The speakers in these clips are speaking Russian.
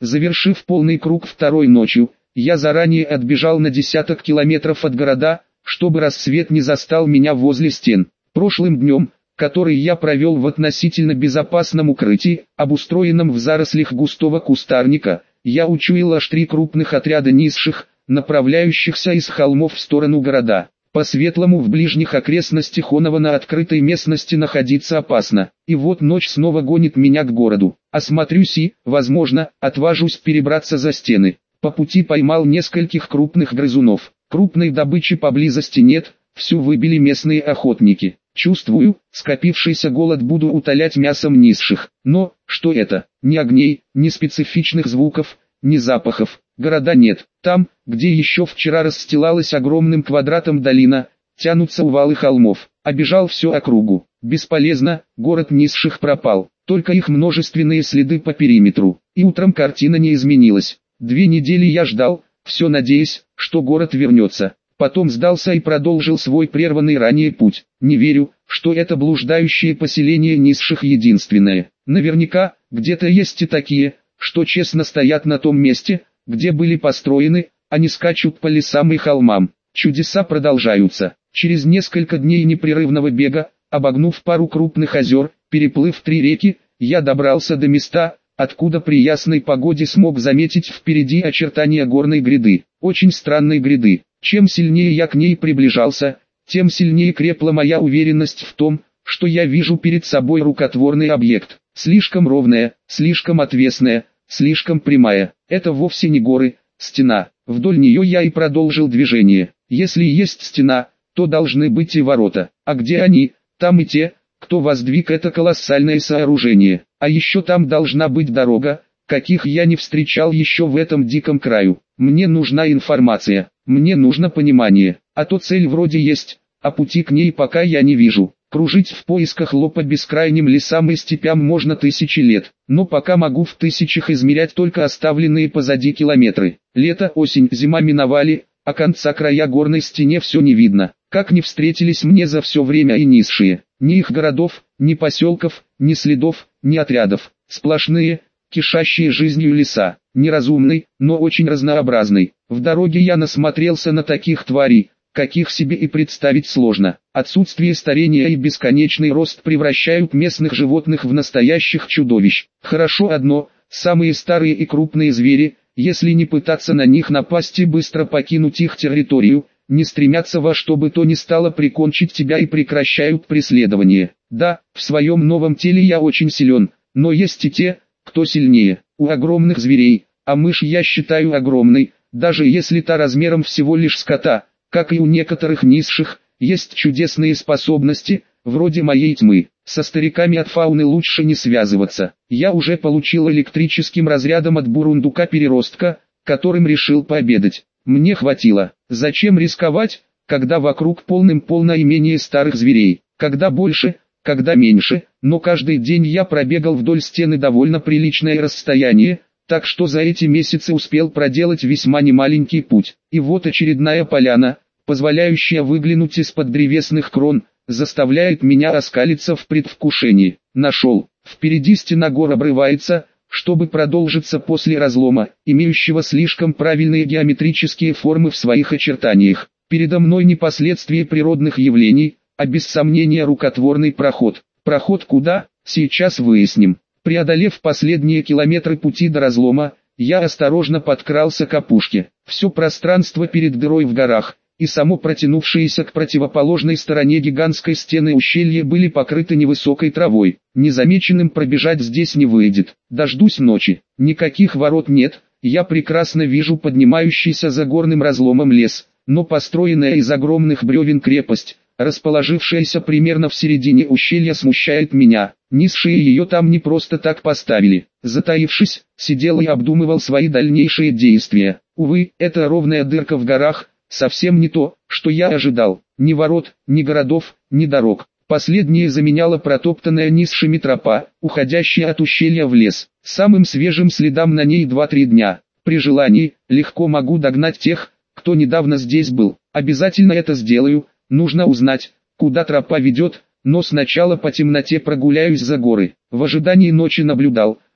Завершив полный круг второй ночью, я заранее отбежал на десяток километров от города, чтобы рассвет не застал меня возле стен. Прошлым днем, который я провел в относительно безопасном укрытии, обустроенном в зарослях густого кустарника, я учуял аж 3 крупных отряда низших, направляющихся из холмов в сторону города. По-светлому в ближних окрестностях Онова на открытой местности находиться опасно. И вот ночь снова гонит меня к городу. Осмотрюсь и, возможно, отважусь перебраться за стены. По пути поймал нескольких крупных грызунов. Крупной добычи поблизости нет, всю выбили местные охотники. Чувствую, скопившийся голод буду утолять мясом низших. Но, что это? Ни огней, ни специфичных звуков, ни запахов. Города нет. Там, где еще вчера расстилалась огромным квадратом долина, тянутся увалы холмов. Обежал всю округу. Бесполезно, город низших пропал. Только их множественные следы по периметру. И утром картина не изменилась. 2 недели я ждал, все надеясь, что город вернется. Потом сдался и продолжил свой прерванный ранее путь. Не верю, что это блуждающее поселение низших единственное. Наверняка, где-то есть и такие, что честно стоят на том месте, где были построены, а не скачут по лесам и холмам. Чудеса продолжаются. Через несколько дней непрерывного бега, обогнув пару крупных озер, переплыв 3 реки, я добрался до места, откуда при ясной погоде смог заметить впереди очертания горной гряды. Очень странной гряды. Чем сильнее я к ней приближался, тем сильнее крепла моя уверенность в том, что я вижу перед собой рукотворный объект. Слишком ровная, слишком отвесная, слишком прямая. Это вовсе не горы, стена. Вдоль нее я и продолжил движение. Если есть стена, то должны быть и ворота. А где они? Там и те, кто воздвиг это колоссальное сооружение. А еще там должна быть дорога, каких я не встречал еще в этом диком краю. Мне нужна информация, мне нужно понимание. А то цель вроде есть, а пути к ней пока я не вижу. Кружить в поисках лопа бескрайним лесам и степям можно 1000 лет, но пока могу в тысячах измерять только оставленные позади километры. Лето, осень, зима миновали, а конца края горной стене все не видно. Как не встретились мне за все время и низшие. Ни их городов, ни поселков, ни следов, ни отрядов. Сплошные, кишащие жизнью леса. Неразумный, но очень разнообразный. В дороге я насмотрелся на таких тварей, каких себе и представить сложно. Отсутствие старения и бесконечный рост превращают местных животных в настоящих чудовищ. Хорошо одно, самые старые и крупные звери, если не пытаться на них напасть и быстро покинуть их территорию, не стремятся во что бы то ни стало прикончить тебя и прекращают преследование. Да, в своем новом теле я очень силен, но есть и те, кто сильнее. У огромных зверей, а мышь я считаю огромной, даже если та размером всего лишь скота, как и у некоторых низших, есть чудесные способности, вроде моей тьмы. Со стариками от фауны лучше не связываться. Я уже получил электрическим разрядом от бурундука-переростка, которым решил пообедать. Мне хватило. Зачем рисковать, когда вокруг полным-полно имение старых зверей? Когда больше, когда меньше, но каждый день я пробегал вдоль стены довольно приличное расстояние, так что за эти месяцы успел проделать весьма немаленький путь. И вот очередная поляна, позволяющая выглянуть из-под древесных крон, заставляет меня оскалиться в предвкушении. Нашел. Впереди стена гор обрывается, чтобы продолжиться после разлома, имеющего слишком правильные геометрические формы в своих очертаниях. Передо мной не последствия природных явлений, а без сомнения рукотворный проход. Проход куда? Сейчас выясним. Преодолев последние километры пути до разлома, я осторожно подкрался к опушке. Все пространство перед дырой в горах и само протянувшееся к противоположной стороне гигантской стены ущелья были покрыты невысокой травой. Незамеченным пробежать здесь не выйдет. Дождусь ночи. Никаких ворот нет, я прекрасно вижу поднимающийся за горным разломом лес, но построенная из огромных бревен крепость, расположившаяся примерно в середине ущелья, смущает меня. Низшие ее там не просто так поставили. Затаившись, сидел и обдумывал свои дальнейшие действия. Увы, эта ровная дырка в горах совсем не то, что я ожидал. Ни ворот, ни городов, ни дорог. Последнее заменяла протоптанная низшими тропа, уходящая от ущелья в лес. Самым свежим следам на ней 2-3 дня. При желании, легко могу догнать тех, кто недавно здесь был. Обязательно это сделаю. Нужно узнать, куда тропа ведет, но сначала по темноте прогуляюсь за горы. В ожидании ночи наблюдал,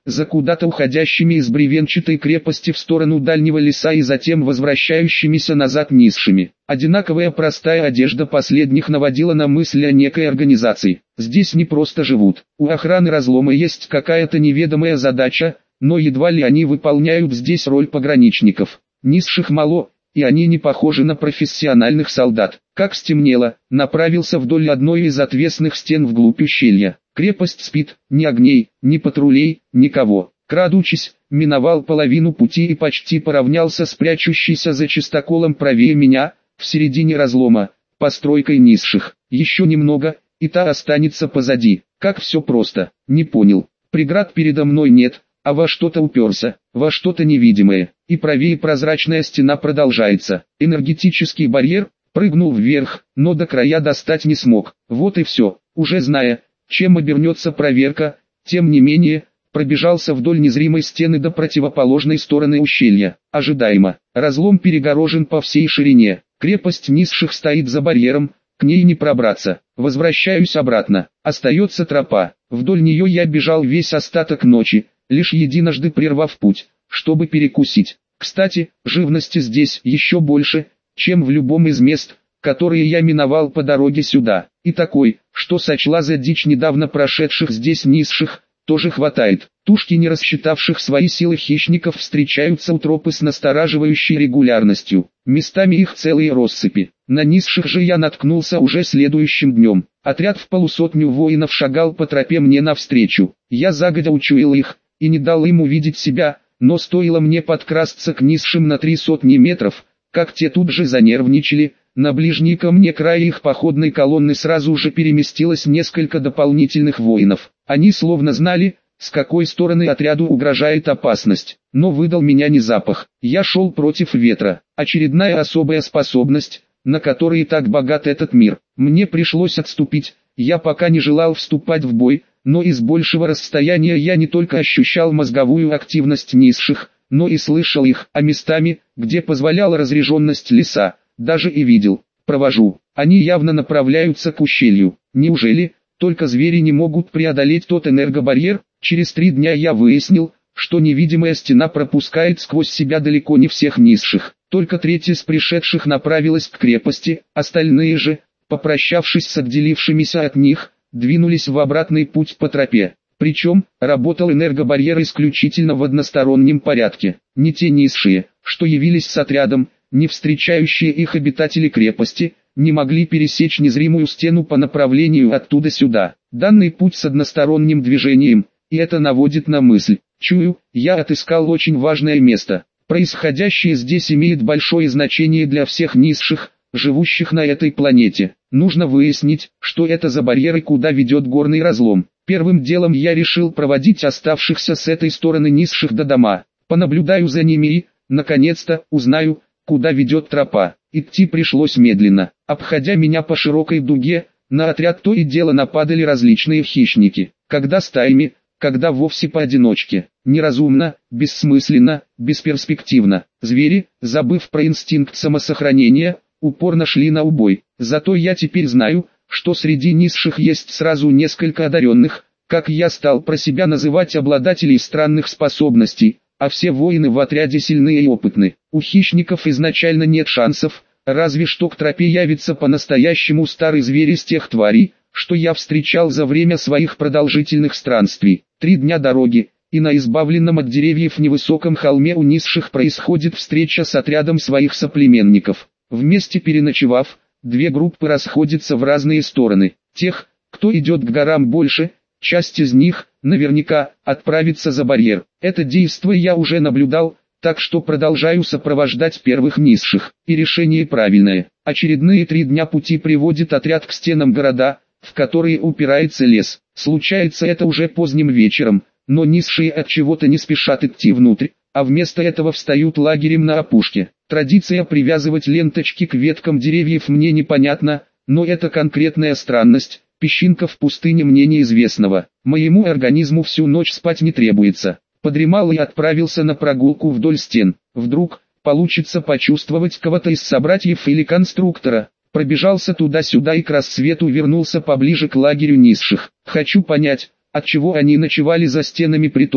за куда-то уходящими из бревенчатой крепости в сторону дальнего леса и затем возвращающимися назад низшими. Одинаковая простая одежда последних наводила на мысль о некой организации. Здесь не просто живут. У охраны разлома есть какая-то неведомая задача, но едва ли они выполняют здесь роль пограничников. Низших мало, и они не похожи на профессиональных солдат. Как стемнело, направился вдоль одной из отвесных стен вглубь ущелья. Крепость спит, ни огней, ни патрулей, никого. Крадучись, миновал половину пути и почти поравнялся с прячущейся за чистоколом правее меня, в середине разлома, постройкой низших. Еще немного, и та останется позади. Как все просто, не понял. Преград передо мной нет, а во что-то уперся, во что-то невидимое, и правее прозрачная стена продолжается. Энергетический барьер прыгнул вверх, но до края достать не смог. Вот и все, уже зная, чем обернется проверка, тем не менее, пробежался вдоль незримой стены до противоположной стороны ущелья. Ожидаемо, разлом перегорожен по всей ширине, крепость низших стоит за барьером, к ней не пробраться. Возвращаюсь обратно, остается тропа, вдоль нее я бежал весь остаток ночи, лишь единожды прервав путь, чтобы перекусить. Кстати, живности здесь еще больше, чем в любом из мест, которые я миновал по дороге сюда, и такой, что сочла за дичь недавно прошедших здесь низших, тоже хватает. Тушки не рассчитавших свои силы хищников встречаются у тропы с настораживающей регулярностью, местами их целые россыпи. На низших же я наткнулся уже следующим днем. Отряд в 150 воинов шагал по тропе мне навстречу. Я загодя учуял их, и не дал им увидеть себя, но стоило мне подкрасться к низшим на 300 метров, как те тут же занервничали. На ближний ко мне край их походной колонны сразу же переместилось несколько дополнительных воинов. Они словно знали, с какой стороны отряду угрожает опасность, но выдал меня не запах. Я шел против ветра. Очередная особая способность, на которой так богат этот мир. Мне пришлось отступить. Я пока не желал вступать в бой, но из большего расстояния я не только ощущал мозговую активность низших, но и слышал их, а местами, где позволяла разреженность леса, даже и видел. Провожу. Они явно направляются к ущелью. Неужели только звери не могут преодолеть тот энергобарьер? Через 3 дня я выяснил, что невидимая стена пропускает сквозь себя далеко не всех низших. Только треть из пришедших направилась к крепости, остальные же, попрощавшись с отделившимися от них, двинулись в обратный путь по тропе. Причем, работал энергобарьер исключительно в одностороннем порядке. Не те низшие, что явились с отрядом, не встречающие их обитатели крепости, не могли пересечь незримую стену по направлению оттуда сюда. Данный путь с односторонним движением, и это наводит на мысль. Чую, я отыскал очень важное место. Происходящее здесь имеет большое значение для всех низших, живущих на этой планете. Нужно выяснить, что это за барьер и куда ведет горный разлом. Первым делом я решил проводить оставшихся с этой стороны низших до дома. Понаблюдаю за ними и, наконец-то, узнаю, куда ведет тропа. Идти пришлось медленно. Обходя меня по широкой дуге, на отряд то и дело нападали различные хищники. Когда стаями, когда вовсе поодиночке. Неразумно, бессмысленно, бесперспективно. Звери, забыв про инстинкт самосохранения, упорно шли на убой. Зато я теперь знаю, что среди низших есть сразу несколько одаренных, как я стал про себя называть обладателей странных способностей, а все воины в отряде сильны и опытны. У хищников изначально нет шансов, разве что к тропе явится по-настоящему старый зверь из тех тварей, что я встречал за время своих продолжительных странствий. 3 дня дороги, и на избавленном от деревьев невысоком холме у низших происходит встреча с отрядом своих соплеменников. Вместе переночевав, 2 группы расходятся в разные стороны. Тех, кто идет к горам больше, часть из них, наверняка, отправится за барьер. Это действие я уже наблюдал, так что продолжаю сопровождать первых низших. И решение правильное. Очередные 3 дня пути приводит отряд к стенам города, в которые упирается лес. Случается это уже поздним вечером, но низшие от чего-то не спешат идти внутрь, а вместо этого встают лагерем на опушке. Традиция привязывать ленточки к веткам деревьев мне непонятна, но это конкретная странность, песчинка в пустыне мне неизвестного. Моему организму всю ночь спать не требуется. Подремал и отправился на прогулку вдоль стен. Вдруг получится почувствовать кого-то из собратьев или конструктора. Пробежался туда-сюда и к рассвету вернулся поближе к лагерю низших. Хочу понять, отчего они ночевали за стенами при том,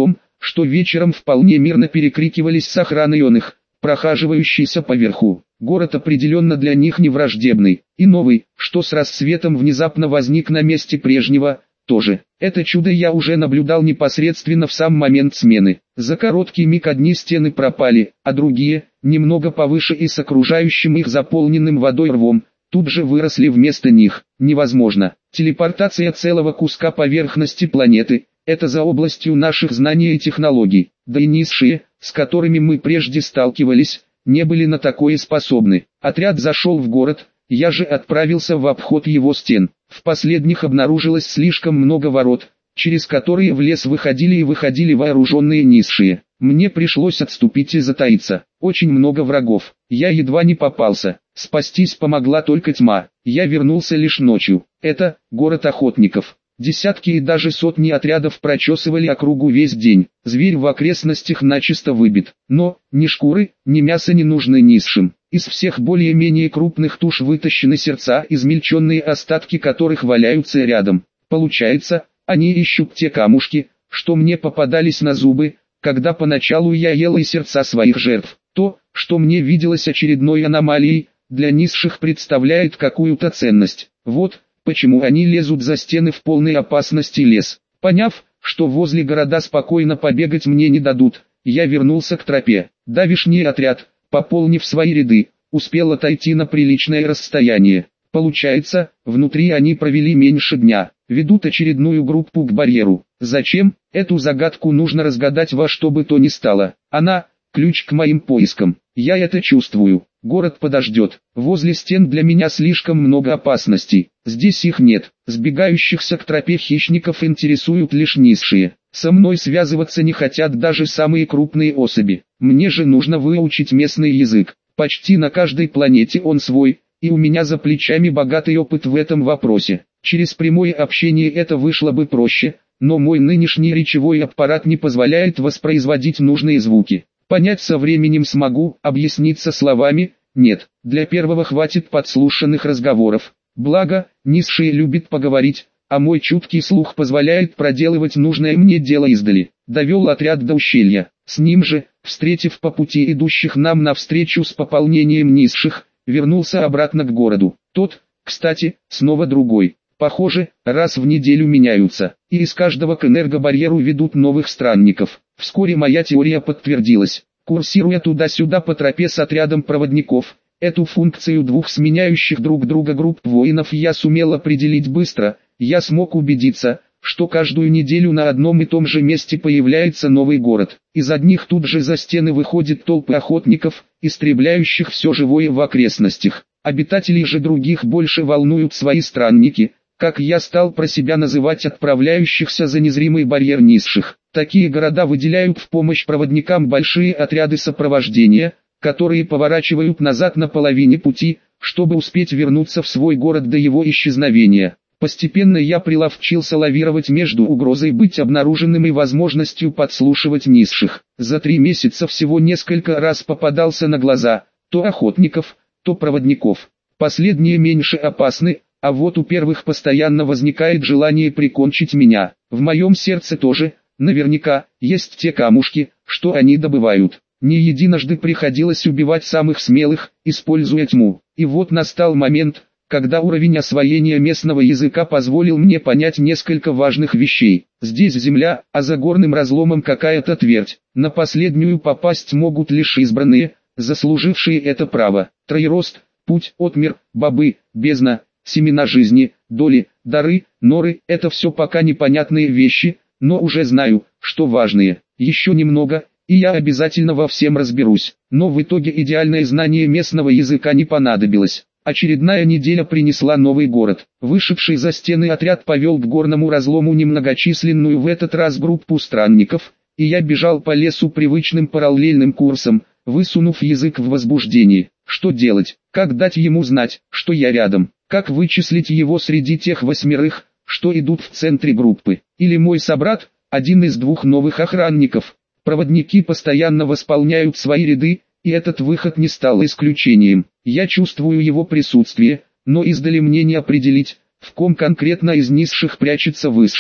что вечером вполне мирно перекрикивались с охраной оных, прохаживающейся поверху. Город определенно для них не враждебный, и новый, что с рассветом внезапно возник на месте прежнего, тоже. Это чудо я уже наблюдал непосредственно в сам момент смены. За короткий миг одни стены пропали, а другие, немного повыше и с окружающим их заполненным водой рвом, тут же выросли вместо них. Невозможно. Телепортация целого куска поверхности планеты – это за областью наших знаний и технологий. Да и низшие, с которыми мы прежде сталкивались, не были на такое способны. Отряд зашел в город, я же отправился в обход его стен. В последних обнаружилось слишком много ворот, через которые в лес выходили и выходили вооруженные низшие. Мне пришлось отступить и затаиться. Очень много врагов. Я едва не попался. Спастись помогла только тьма. Я вернулся лишь ночью. Это город охотников. Десятки и даже сотни отрядов прочесывали округу весь день. Зверь в окрестностях начисто выбит. Но ни шкуры, ни мясо не нужны низшим. Из всех более-менее крупных туш вытащены сердца, измельченные остатки которых валяются рядом. Получается, они ищут те камушки, что мне попадались на зубы, когда поначалу я ел и сердца своих жертв. То, что мне виделось очередной аномалией, для низших представляет какую-то ценность. Вот почему они лезут за стены в полной опасности лес. Поняв, что возле города спокойно побегать мне не дадут, я вернулся к тропе. Давишний отряд, пополнив свои ряды, успел отойти на приличное расстояние. Получается, внутри они провели меньше дня, ведут очередную группу к барьеру. Зачем? Эту загадку нужно разгадать во что бы то ни стало. Она – ключ к моим поискам. Я это чувствую. Город подождет. Возле стен для меня слишком много опасностей. Здесь их нет. Сбегающихся к тропе хищников интересуют лишь низшие. Со мной связываться не хотят даже самые крупные особи. Мне же нужно выучить местный язык. Почти на каждой планете он свой, и у меня за плечами богатый опыт в этом вопросе. Через прямое общение это вышло бы проще, но мой нынешний речевой аппарат не позволяет воспроизводить нужные звуки. Понять со временем смогу, объясниться словами – нет. Для первого хватит подслушанных разговоров. Благо, низшие любят поговорить, а мой чуткий слух позволяет проделывать нужное мне дело издали. Довел отряд до ущелья. С ним же, встретив по пути идущих нам навстречу с пополнением низших, вернулся обратно к городу. Тот, кстати, снова другой. Похоже, раз в неделю меняются, и из каждого к энергобарьеру ведут новых странников. Вскоре моя теория подтвердилась. Курсируя туда-сюда по тропе с отрядом проводников, эту функцию двух сменяющих друг друга групп воинов я сумел определить быстро. Я смог убедиться, что каждую неделю на одном и том же месте появляется новый город. Из одних тут же за стены выходят толпы охотников, истребляющих все живое в окрестностях. Обитателей же других больше волнуют свои странники, как я стал про себя называть отправляющихся за незримый барьер низших. Такие города выделяют в помощь проводникам большие отряды сопровождения, которые поворачивают назад на половине пути, чтобы успеть вернуться в свой город до его исчезновения. Постепенно я приловчился лавировать между угрозой быть обнаруженным и возможностью подслушивать низших. За 3 месяца всего несколько раз попадался на глаза, то охотников, то проводников. Последние меньше опасны, а вот у первых постоянно возникает желание прикончить меня. В моем сердце тоже, наверняка, есть те камушки, что они добывают. Не единожды приходилось убивать самых смелых, используя тьму. И вот настал момент, когда уровень освоения местного языка позволил мне понять несколько важных вещей. Здесь земля, а за горным разломом какая-то твердь. На последнюю попасть могут лишь избранные, заслужившие это право. Троерост, путь, отмер, бобы, бездна, семена жизни, доли, дары, норы – это все пока непонятные вещи, но уже знаю, что важные. Еще немного, и я обязательно во всем разберусь. Но в итоге идеальное знание местного языка не понадобилось. Очередная неделя принесла новый город. Вышедший за стены отряд повел к горному разлому немногочисленную в этот раз группу странников, и я бежал по лесу привычным параллельным курсом, высунув язык в возбуждении. Что делать? Как дать ему знать, что я рядом? Как вычислить его среди тех 8, что идут в центре группы? Или мой собрат, один из 2 новых охранников? Проводники постоянно восполняют свои ряды, и этот выход не стал исключением. Я чувствую его присутствие, но издали мне не определить, в ком конкретно из низших прячется высший.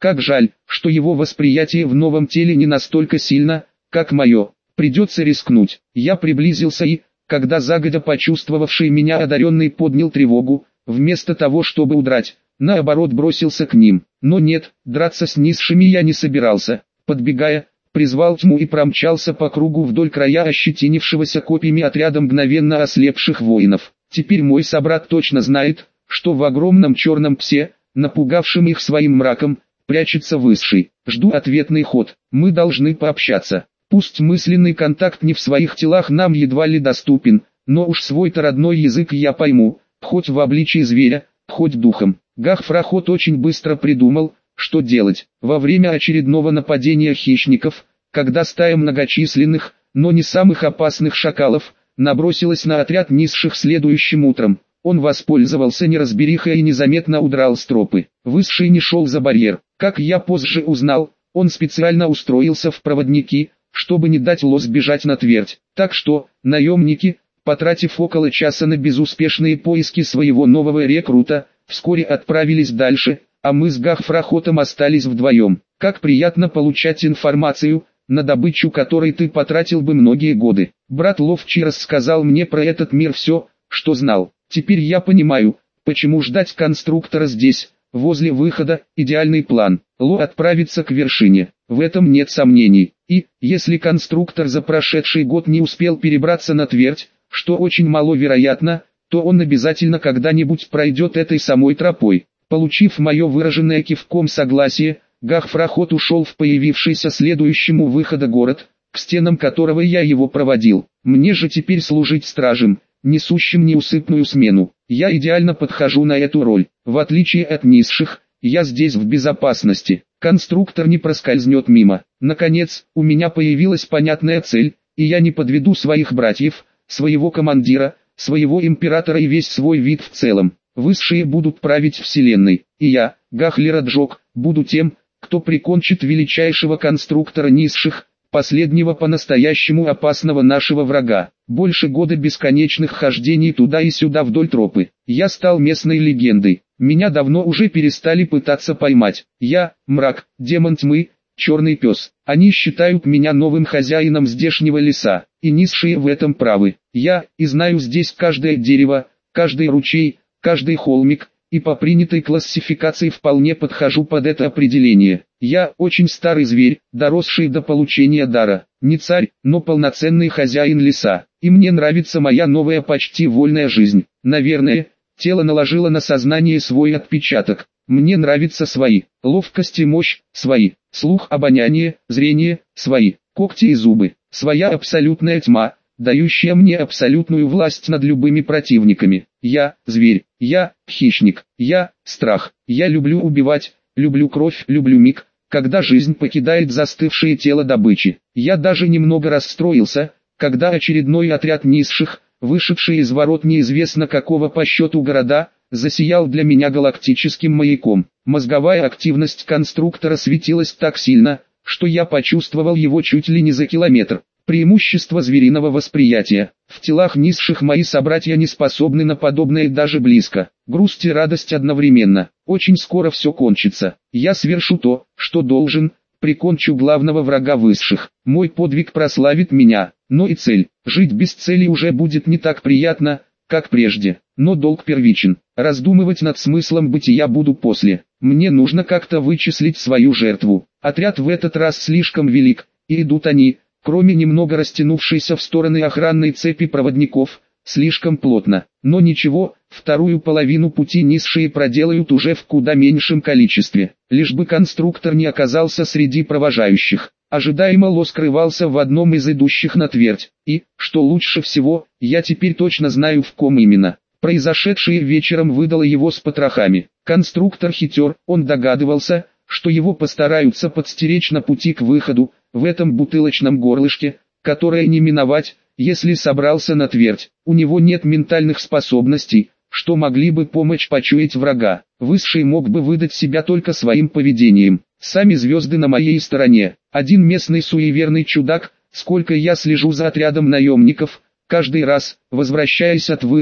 Как жаль, что его восприятие в новом теле не настолько сильно, как мое. Придется рискнуть. Я приблизился и, когда загодя почувствовавший меня одаренный поднял тревогу, вместо того чтобы удрать, наоборот бросился к ним. Но нет, драться с низшими я не собирался. Подбегая, призвал тьму и промчался по кругу вдоль края ощетинившегося копьями отряда мгновенно ослепших воинов. Теперь мой собрат точно знает, что в огромном черном псе, напугавшем их своим мраком, прячется высший. Жду ответный ход. Мы должны пообщаться. Пусть мысленный контакт не в своих телах нам едва ли доступен, но уж свой-то родной язык я пойму, хоть в обличии зверя, хоть духом. Гах-Фрахот очень быстро придумал, что делать. Во время очередного нападения хищников, когда стая многочисленных, но не самых опасных шакалов, набросилась на отряд низших следующим утром, он воспользовался неразберихой и незаметно удрал с тропы. Высший не шел за барьер. Как я позже узнал, он специально устроился в проводники, чтобы не дать Ло сбежать на твердь. Так что, наемники, потратив около часа на безуспешные поиски своего нового рекрута, вскоре отправились дальше, а мы с Гах-Фрахотом остались вдвоем. Как приятно получать информацию, на добычу которой ты потратил бы многие годы. Брат Ловчий рассказал мне про этот мир все, что знал. Теперь я понимаю, почему ждать конструктора здесь, возле выхода, идеальный план. Ло отправится к вершине, в этом нет сомнений. И, если конструктор за прошедший год не успел перебраться на твердь, что очень маловероятно, то он обязательно когда-нибудь пройдет этой самой тропой. Получив мое выраженное кивком согласие, Гах-Фрахот ушел в появившийся следующему выхода город, к стенам которого я его проводил. Мне же теперь служить стражем, несущим неусыпную смену. Я идеально подхожу на эту роль. В отличие от низших, я здесь в безопасности. Конструктор не проскользнет мимо. Наконец, у меня появилась понятная цель, и я не подведу своих братьев, своего командира, своего императора и весь свой вид в целом. Высшие будут править вселенной, и я, Гах-Лираджок, буду тем, кто прикончит величайшего конструктора низших, последнего по-настоящему опасного нашего врага. Больше года бесконечных хождений туда и сюда вдоль тропы. Я стал местной легендой. Меня давно уже перестали пытаться поймать. Я, мрак, демон тьмы, черный пес. Они считают меня новым хозяином здешнего леса, и низшие в этом правы. Я, и знаю здесь каждое дерево, каждый ручей, каждый холмик, и по принятой классификации вполне подхожу под это определение. Я очень старый зверь, доросший до получения дара. Не царь, но полноценный хозяин леса. И мне нравится моя новая почти вольная жизнь. Наверное, тело наложило на сознание свой отпечаток. Мне нравятся свои. Ловкость и мощь – свои. Слух, обоняние, зрение – свои. Когти и зубы – своя абсолютная тьма, дающая мне абсолютную власть над любыми противниками. Я – зверь. Я – хищник. Я – страх. Я люблю убивать, люблю кровь, люблю миг, когда жизнь покидает застывшее тело добычи. Я даже немного расстроился, когда очередной отряд низших, вышедший из ворот неизвестно какого по счету города, засиял для меня галактическим маяком. Мозговая активность конструктора светилась так сильно, что я почувствовал его чуть ли не за километр. Преимущество звериного восприятия. В телах низших мои собратья не способны на подобное даже близко. Грусть и радость одновременно. Очень скоро все кончится. Я свершу то, что должен, прикончу главного врага высших. Мой подвиг прославит меня, но и цель. Жить без цели уже будет не так приятно, как прежде. Но долг первичен. Раздумывать над смыслом бытия буду после. Мне нужно как-то вычислить свою жертву. Отряд в этот раз слишком велик, и идут они, кроме немного растянувшейся в стороны охранной цепи проводников, слишком плотно. Но ничего, вторую половину пути низшие проделают уже в куда меньшем количестве. Лишь бы конструктор не оказался среди провожающих. Ожидаемо Ло скрывался в одном из идущих на твердь. И, что лучше всего, я теперь точно знаю в ком именно. Произошедшее вечером выдало его с потрохами. Конструктор хитер, он догадывался, что его постараются подстеречь на пути к выходу, в этом бутылочном горлышке, которое не миновать, если собрался на твердь. У него нет ментальных способностей, что могли бы помочь почуять врага. Высший мог бы выдать себя только своим поведением. Сами звезды на моей стороне. Один местный суеверный чудак, сколько я слежу за отрядом наемников, каждый раз, возвращаясь от выхода,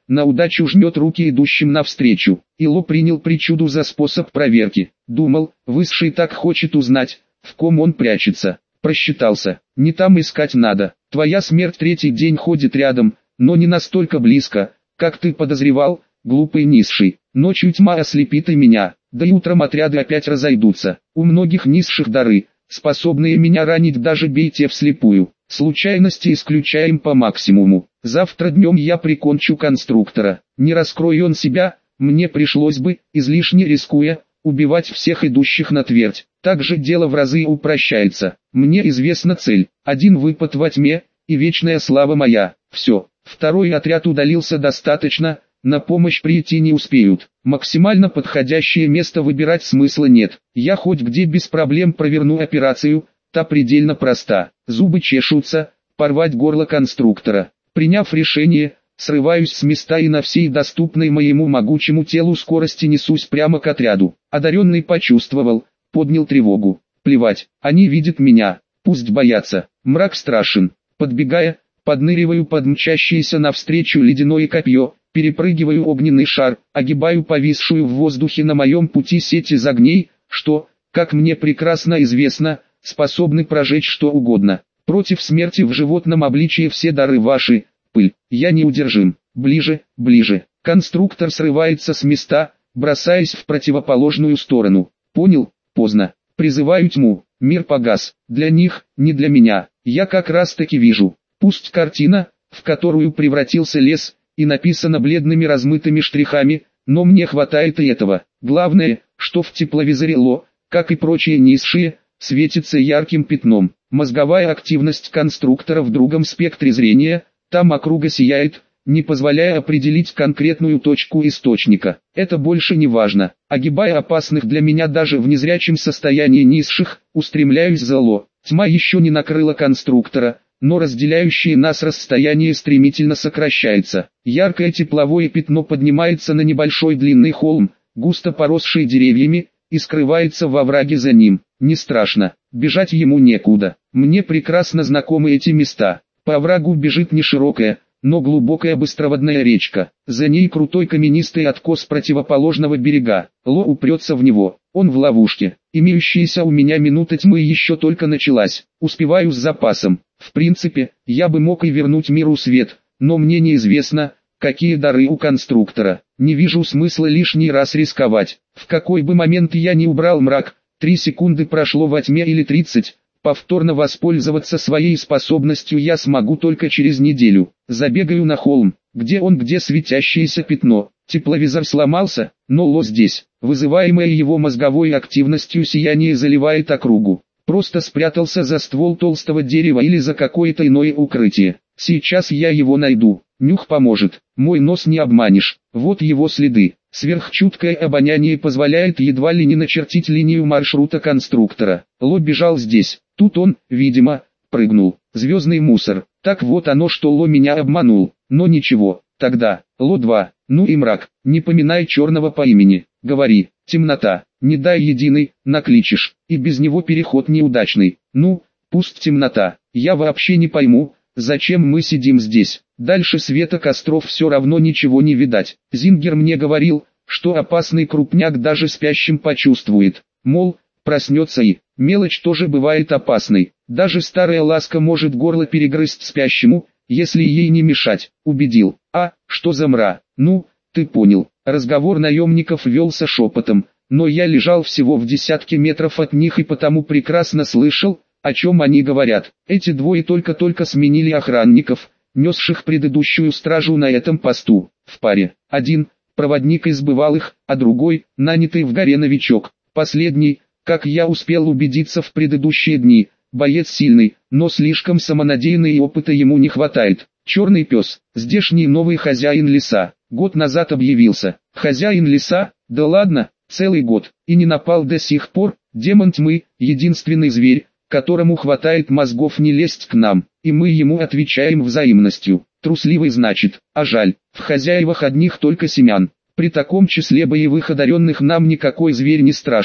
на удачу жмет руки идущим навстречу. Ило принял причуду за способ проверки. Думал, высший так хочет узнать, в ком он прячется. Просчитался. Не там искать надо. Твоя смерть третий день ходит рядом, но не настолько близко, как ты подозревал, глупый низший. Ночью тьма ослепит и меня, да и утром отряды опять разойдутся. У многих низших дары, способные меня ранить, даже бейте вслепую. Случайности исключаем по максимуму. Завтра днем я прикончу конструктора. Не раскрой он себя, мне пришлось бы, излишне рискуя, убивать всех идущих на твердь. Также дело в разы упрощается. Мне известна цель. Один выпад во тьме, и вечная слава моя. Все. Второй отряд удалился достаточно, на помощь прийти не успеют. Максимально подходящее место выбирать смысла нет. Я хоть где без проблем проверну операцию, та предельно проста. Зубы чешутся, порвать горло конструктора. Приняв решение, срываюсь с места и на всей доступной моему могучему телу скорости несусь прямо к отряду. Одаренный почувствовал, поднял тревогу. Плевать, они видят меня, пусть боятся. Мрак страшен. Подбегая, подныриваю под мчащееся навстречу ледяное копье, перепрыгиваю огненный шар, огибаю повисшую в воздухе на моем пути сеть из огней, что, как мне прекрасно известно, способны прожечь что угодно. Против смерти в животном обличии все дары ваши, пыль. Я неудержим. Ближе, ближе. Конструктор срывается с места, бросаясь в противоположную сторону. Понял? Поздно. Призываю тьму. Мир погас. Для них, не для меня. Я как раз таки вижу. Пусть картина, в которую превратился лес, и написана бледными размытыми штрихами, но мне хватает и этого. Главное, что в тепловизоре Ло, как и прочие низшие, светится ярким пятном. Мозговая активность конструктора в другом спектре зрения, там округа сияет, не позволяя определить конкретную точку источника. Это больше не важно. Огибая опасных для меня даже в незрячем состоянии низших, устремляюсь за Ло. Тьма еще не накрыла конструктора, но разделяющее нас расстояние стремительно сокращается. Яркое тепловое пятно поднимается на небольшой длинный холм, густо поросший деревьями, и скрывается во враге за ним. Не страшно, бежать ему некуда. Мне прекрасно знакомы эти места. По оврагу бежит не широкая, но глубокая быстроводная речка. За ней крутой каменистый откос противоположного берега. Ло упрется в него. Он в ловушке. Имеющаяся у меня минута тьмы еще только началась. Успеваю с запасом. В принципе, я бы мог и вернуть миру свет, но мне неизвестно, какие дары у конструктора. Не вижу смысла лишний раз рисковать. В какой бы момент я не убрал мрак, 3 секунды прошло во тьме или 30, повторно воспользоваться своей способностью я смогу только через неделю. Забегаю на холм, где светящееся пятно. Тепловизор сломался, но Ло здесь. Вызываемое его мозговой активностью сияние заливает округу. Просто спрятался за ствол толстого дерева или за какое-то иное укрытие. Сейчас я его найду. Нюх поможет. Мой нос не обманешь. Вот его следы. Сверхчуткое обоняние позволяет едва ли не начертить линию маршрута конструктора. Ло бежал здесь. Тут он, видимо, прыгнул. Звездный мусор. Так вот оно, что Ло меня обманул. Но ничего. Тогда, Ло 2, ну и мрак. Не поминай черного по имени. Говори. Темнота. Не дай единый, накличешь. И без него переход неудачный. Ну, пусть темнота. Я вообще не пойму, зачем мы сидим здесь. Дальше света костров все равно ничего не видать. Зингер мне говорил, что опасный крупняк даже спящим почувствует. Мол, проснется и, мелочь тоже бывает опасной. Даже старая ласка может горло перегрызть спящему, если ей не мешать. Убедил. А, что за мра? Ну, ты понял. Разговор наемников велся шепотом, но я лежал всего в десятке метров от них и потому прекрасно слышал, о чем они говорят. Эти двое только-только сменили охранников, несших предыдущую стражу на этом посту. В паре. Один – проводник из бывалых, а другой – нанятый в горе новичок. Последний, как я успел убедиться в предыдущие дни, боец сильный, но слишком самонадеянный и опыта ему не хватает. Черный пес, здешний новый хозяин леса, год назад объявился. Хозяин леса? Да ладно, целый год, и не напал до сих пор. Демон тьмы, единственный зверь, которому хватает мозгов не лезть к нам, и мы ему отвечаем взаимностью. Трусливый значит, а жаль, в хозяевах одних только семян. При таком числе боевых одаренных нам никакой зверь не страшен.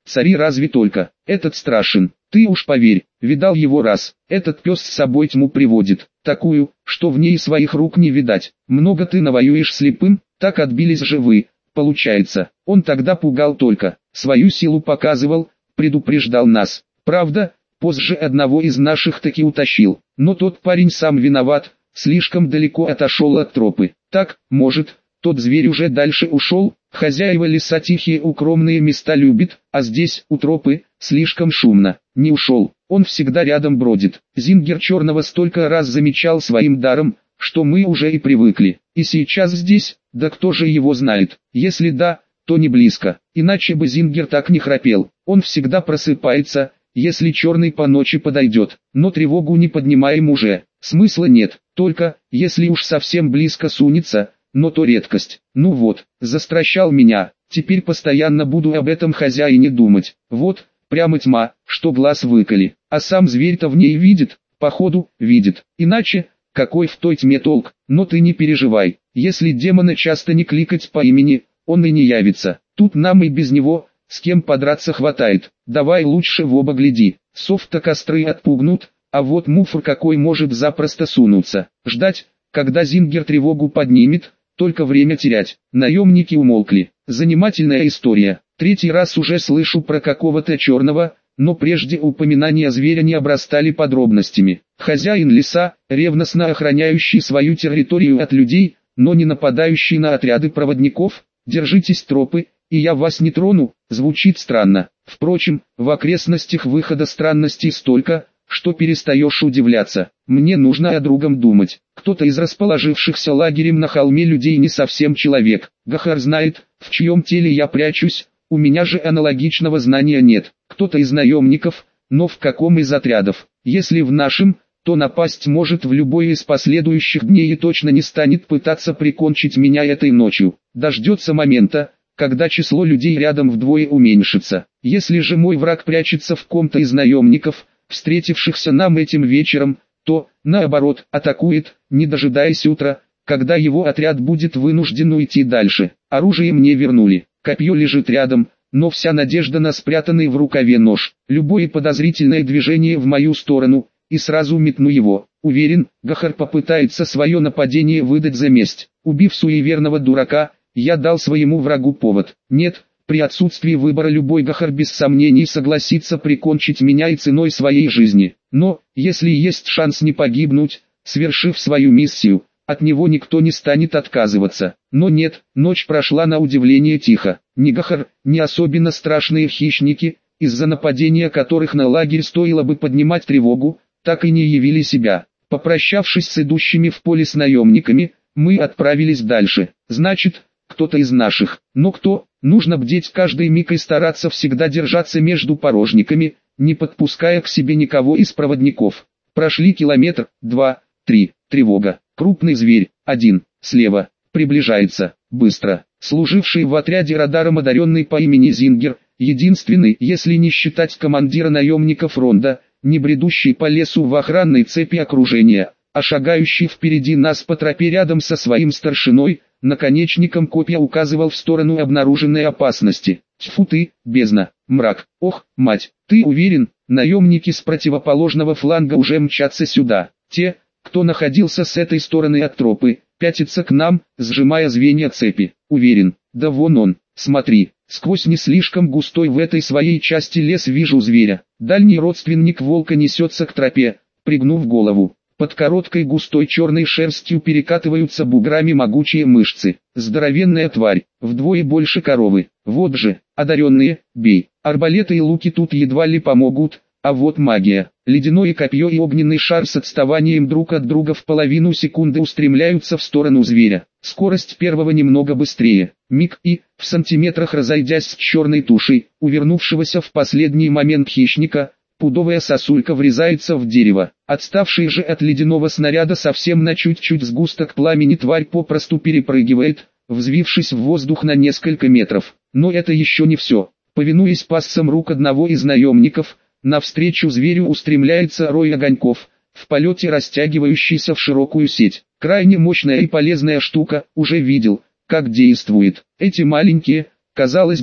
цари разве только. Этот страшен, ты уж поверь, видал его раз. Этот пес с собой тьму приводит, такую, что в ней своих рук не видать. Много ты навоюешь слепым, так отбились же вы. Получается, он тогда пугал только, свою силу показывал, предупреждал нас. Правда, позже одного из наших таки утащил, но тот парень сам виноват, слишком далеко отошел от тропы. Так, может, тот зверь уже дальше ушел, хозяева леса тихие укромные места любит, а здесь, у тропы, слишком шумно. Не ушел, он всегда рядом бродит. Зингер Черного столько раз замечал своим даром, что мы уже и привыкли. И сейчас здесь, да кто же его знает, если да, то не близко, иначе бы Зингер так не храпел. Он всегда просыпается, если Черный по ночи подойдет, но тревогу не поднимаем уже, смысла нет, только, если уж совсем близко сунется, но то редкость. Ну вот, застращал меня, теперь постоянно буду об этом хозяине думать. Вот, прямо тьма, что глаз выколи, а сам зверь-то в ней видит, походу, видит, иначе, какой в той тьме толк, но ты не переживай, если демона часто не кликать по имени, он и не явится, тут нам и без него, с кем подраться хватает, давай лучше в оба гляди, сов-то костры отпугнут, а вот муфр какой может запросто сунуться, ждать, когда Зингер тревогу поднимет, только время терять. Наемники умолкли. Занимательная история. Третий раз уже слышу про какого-то черного, но прежде упоминания зверя не обрастали подробностями. Хозяин леса, ревностно охраняющий свою территорию от людей, но не нападающий на отряды проводников, держитесь тропы, и я вас не трону, звучит странно. Впрочем, в окрестностях выхода странностей столько, что перестаешь удивляться. Мне нужно о другом думать. Кто-то из расположившихся лагерем на холме людей не совсем человек. Гахар знает, в чьем теле я прячусь, у меня же аналогичного знания нет. Кто-то из наемников, но в каком из отрядов? Если в нашем, то напасть может в любой из последующих дней и точно не станет пытаться прикончить меня этой ночью. Дождется момента, когда число людей рядом вдвое уменьшится. Если же мой враг прячется в ком-то из наемников, встретившихся нам этим вечером, то, наоборот, атакует, не дожидаясь утра, когда его отряд будет вынужден уйти дальше. Оружие мне вернули, копье лежит рядом, но вся надежда на спрятанный в рукаве нож. Любое подозрительное движение в мою сторону, и сразу метну его. Уверен, Гахар попытается свое нападение выдать за месть. Убив суеверного дурака, я дал своему врагу повод. Нет, при отсутствии выбора любой Гахар без сомнений согласится прикончить меня и ценой своей жизни. Но, если есть шанс не погибнуть, свершив свою миссию, от него никто не станет отказываться. Но нет, ночь прошла на удивление тихо. Ни Гахар, ни особенно страшные хищники, из-за нападения которых на лагерь стоило бы поднимать тревогу, так и не явили себя. Попрощавшись с идущими в поле с наемниками, мы отправились дальше. Значит, кто-то из наших. Но кто? Нужно бдеть каждый миг и стараться всегда держаться между порожниками, не подпуская к себе никого из проводников. Прошли километр, 2, 3, тревога. Крупный зверь, 1, слева, приближается, быстро. Служивший в отряде радаром одаренный по имени Зингер, единственный, если не считать командира наемников Ронда, не бредущий по лесу в охранной цепи окружения, а шагающий впереди нас по тропе рядом со своим старшиной, наконечником копья указывал в сторону обнаруженной опасности. Тьфу ты, бездна, мрак, ох, мать, ты уверен, наемники с противоположного фланга уже мчатся сюда. Те, кто находился с этой стороны от тропы, пятятся к нам, сжимая звенья цепи. Уверен, да вон он, смотри, сквозь не слишком густой в этой своей части лес вижу зверя. Дальний родственник волка несется к тропе, пригнув голову. Под короткой густой черной шерстью перекатываются буграми могучие мышцы. Здоровенная тварь, вдвое больше коровы. Вот же, одаренные, бей. Арбалеты и луки тут едва ли помогут, а вот магия. Ледяное копье и огненный шар с отставанием друг от друга в половину секунды устремляются в сторону зверя. Скорость первого немного быстрее. Миг и, в сантиметрах разойдясь с черной тушей, увернувшегося в последний момент хищника, пудовая сосулька врезается в дерево. Отставший же от ледяного снаряда совсем на чуть-чуть сгусток пламени тварь попросту перепрыгивает, взвившись в воздух на несколько метров. Но это еще не все. Повинуясь пассам рук одного из наемников, навстречу зверю устремляется рой огоньков, в полете растягивающийся в широкую сеть. Крайне мощная и полезная штука, уже видел, как действует. Эти маленькие, казалось бы,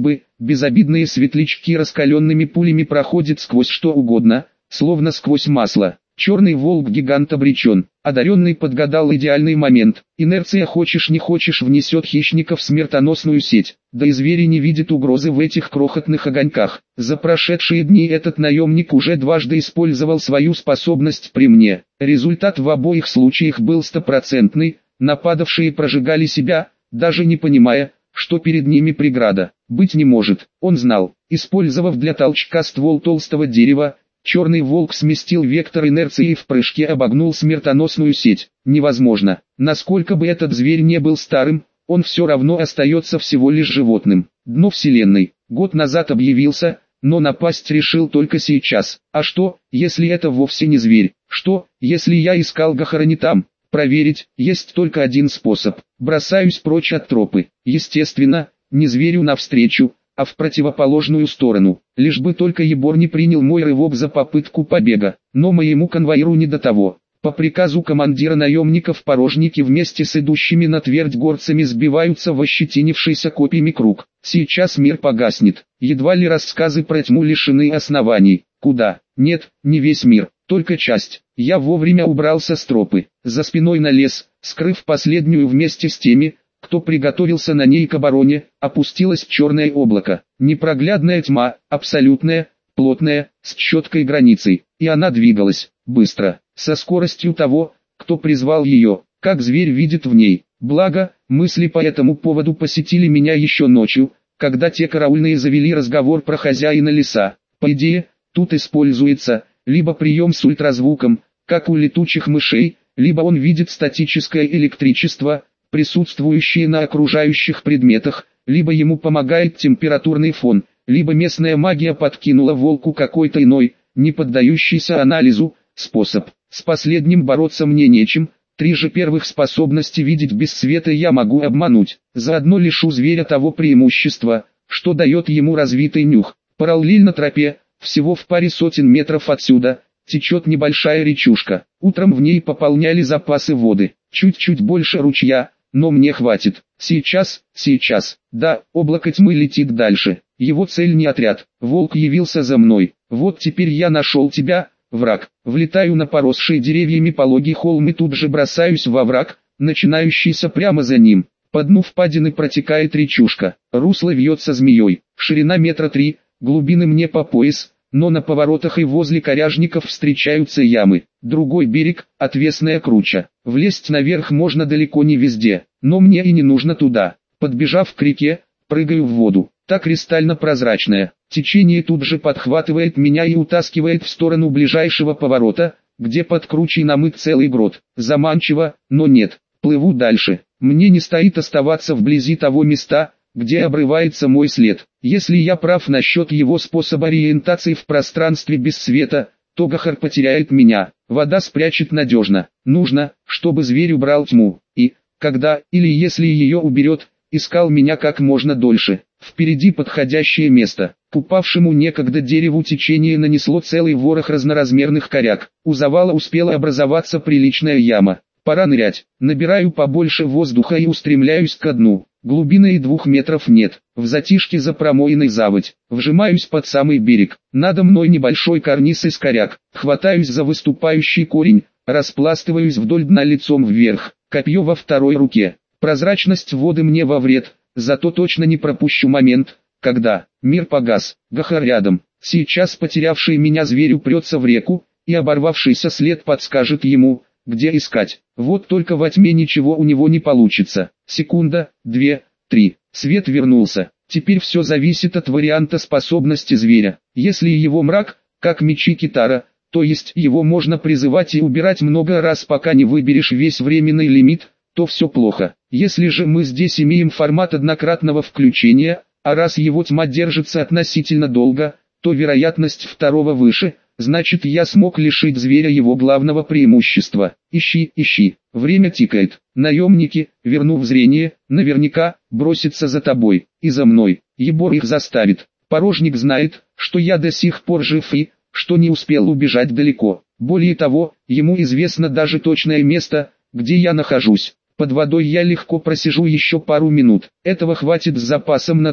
Безобидные светлячки раскаленными пулями проходят сквозь что угодно, словно сквозь масло. Черный волк-гигант обречен. Одаренный подгадал идеальный момент. Инерция хочешь не хочешь внесет хищников в смертоносную сеть. Да и звери не видят угрозы в этих крохотных огоньках. За прошедшие дни этот наемник уже дважды использовал свою способность при мне. Результат в обоих случаях был стопроцентный. Нападавшие прожигали себя, даже не понимая, что перед ними преграда быть не может. Он знал. Использовав для толчка ствол толстого дерева, черный волк сместил вектор инерции и в прыжке обогнул смертоносную сеть. Невозможно. Насколько бы этот зверь не был старым, он все равно остается всего лишь животным. Дно вселенной. Год назад объявился, но напасть решил только сейчас. А что, если это вовсе не зверь? Что, если я искал Гахара не там? Проверить есть только один способ. Бросаюсь прочь от тропы. Естественно, не зверю навстречу, а в противоположную сторону. Лишь бы только Ебор не принял мой рывок за попытку побега. Но моему конвоиру не до того. По приказу командира наемников порожники вместе с идущими на твердь горцами сбиваются в ощетинившийся копьями круг. Сейчас мир погаснет. Едва ли рассказы про тьму лишены оснований. Куда? Нет, не весь мир, только часть. Я вовремя убрался с тропы. За спиной налез, скрыв последнюю вместе с теми, кто приготовился на ней к обороне, опустилось черное облако. Непроглядная тьма, абсолютная, плотная, с четкой границей. И она двигалась, быстро, со скоростью того, кто призвал ее, как зверь видит в ней. Благо, мысли по этому поводу посетили меня еще ночью, когда те караульные завели разговор про хозяина леса. По идее, тут используется либо прием с ультразвуком, как у летучих мышей, либо он видит статическое электричество, присутствующее на окружающих предметах, либо ему помогает температурный фон, либо местная магия подкинула волку какой-то иной, не поддающийся анализу, способ. С последним бороться мне нечем, 3 же первых способности видеть без света я могу обмануть, заодно лишу зверя того преимущества, что дает ему развитый нюх. Параллельно тропе, всего в паре сотен метров отсюда, течет небольшая речушка. Утром в ней пополняли запасы воды, чуть-чуть больше ручья, но мне хватит. Сейчас, да, облако тьмы летит дальше. Его цель не отряд. Волк явился за мной. Вот теперь я нашел тебя, враг. Влетаю на поросший деревьями пологий холм и тут же бросаюсь во враг, начинающийся прямо за ним. По дну впадины протекает речушка. Русло вьется змеей. Ширина 3 метра, глубины мне по пояс, но на поворотах и возле коряжников встречаются ямы. Другой берег, отвесная круча. Влезть наверх можно далеко не везде, но мне и не нужно туда. Подбежав к реке, прыгаю в воду. Та кристально прозрачная. Течение тут же подхватывает меня и утаскивает в сторону ближайшего поворота, где под кручей намыт целый грот. Заманчиво, но нет. Плыву дальше. Мне не стоит оставаться вблизи того места, где обрывается мой след. Если я прав насчет его способа ориентации в пространстве без света, то Гахар потеряет меня. Вода спрячет надежно. Нужно, чтобы зверь убрал тьму. И, когда, или если ее уберет, искал меня как можно дольше. Впереди подходящее место. К упавшему некогда дереву течение нанесло целый ворох разноразмерных коряк. У завала успела образоваться приличная яма. Пора нырять. Набираю побольше воздуха и устремляюсь ко дну. Глубины и 2 метров нет. В затишке за промоиной заводь. Вжимаюсь под самый берег. Надо мной небольшой карниз из коряк. Хватаюсь за выступающий корень, распластываюсь вдоль дна лицом вверх. Копье во второй руке. Прозрачность воды мне во вред, зато точно не пропущу момент, когда мир погас. Гахар рядом. Сейчас потерявший меня зверь упрется в реку, и оборвавшийся след подскажет ему, где искать. Вот только во тьме ничего у него не получится. Секунда, 2, 3. Свет вернулся. Теперь все зависит от варианта способности зверя. Если его мрак, как мечи Китара, то есть его можно призывать и убирать много раз, пока не выберешь весь временный лимит, то все плохо. Если же мы здесь имеем формат однократного включения, а раз его тьма держится относительно долго, то вероятность второго выше, значит я смог лишить зверя его главного преимущества. Ищи. Время тикает. Наемники, вернув зрение, наверняка, бросятся за тобой. И за мной. Ебор их заставит. Порожник знает, что я до сих пор жив и, что не успел убежать далеко. Более того, ему известно даже точное место, где я нахожусь. Под водой я легко просижу еще пару минут. Этого хватит с запасом на то,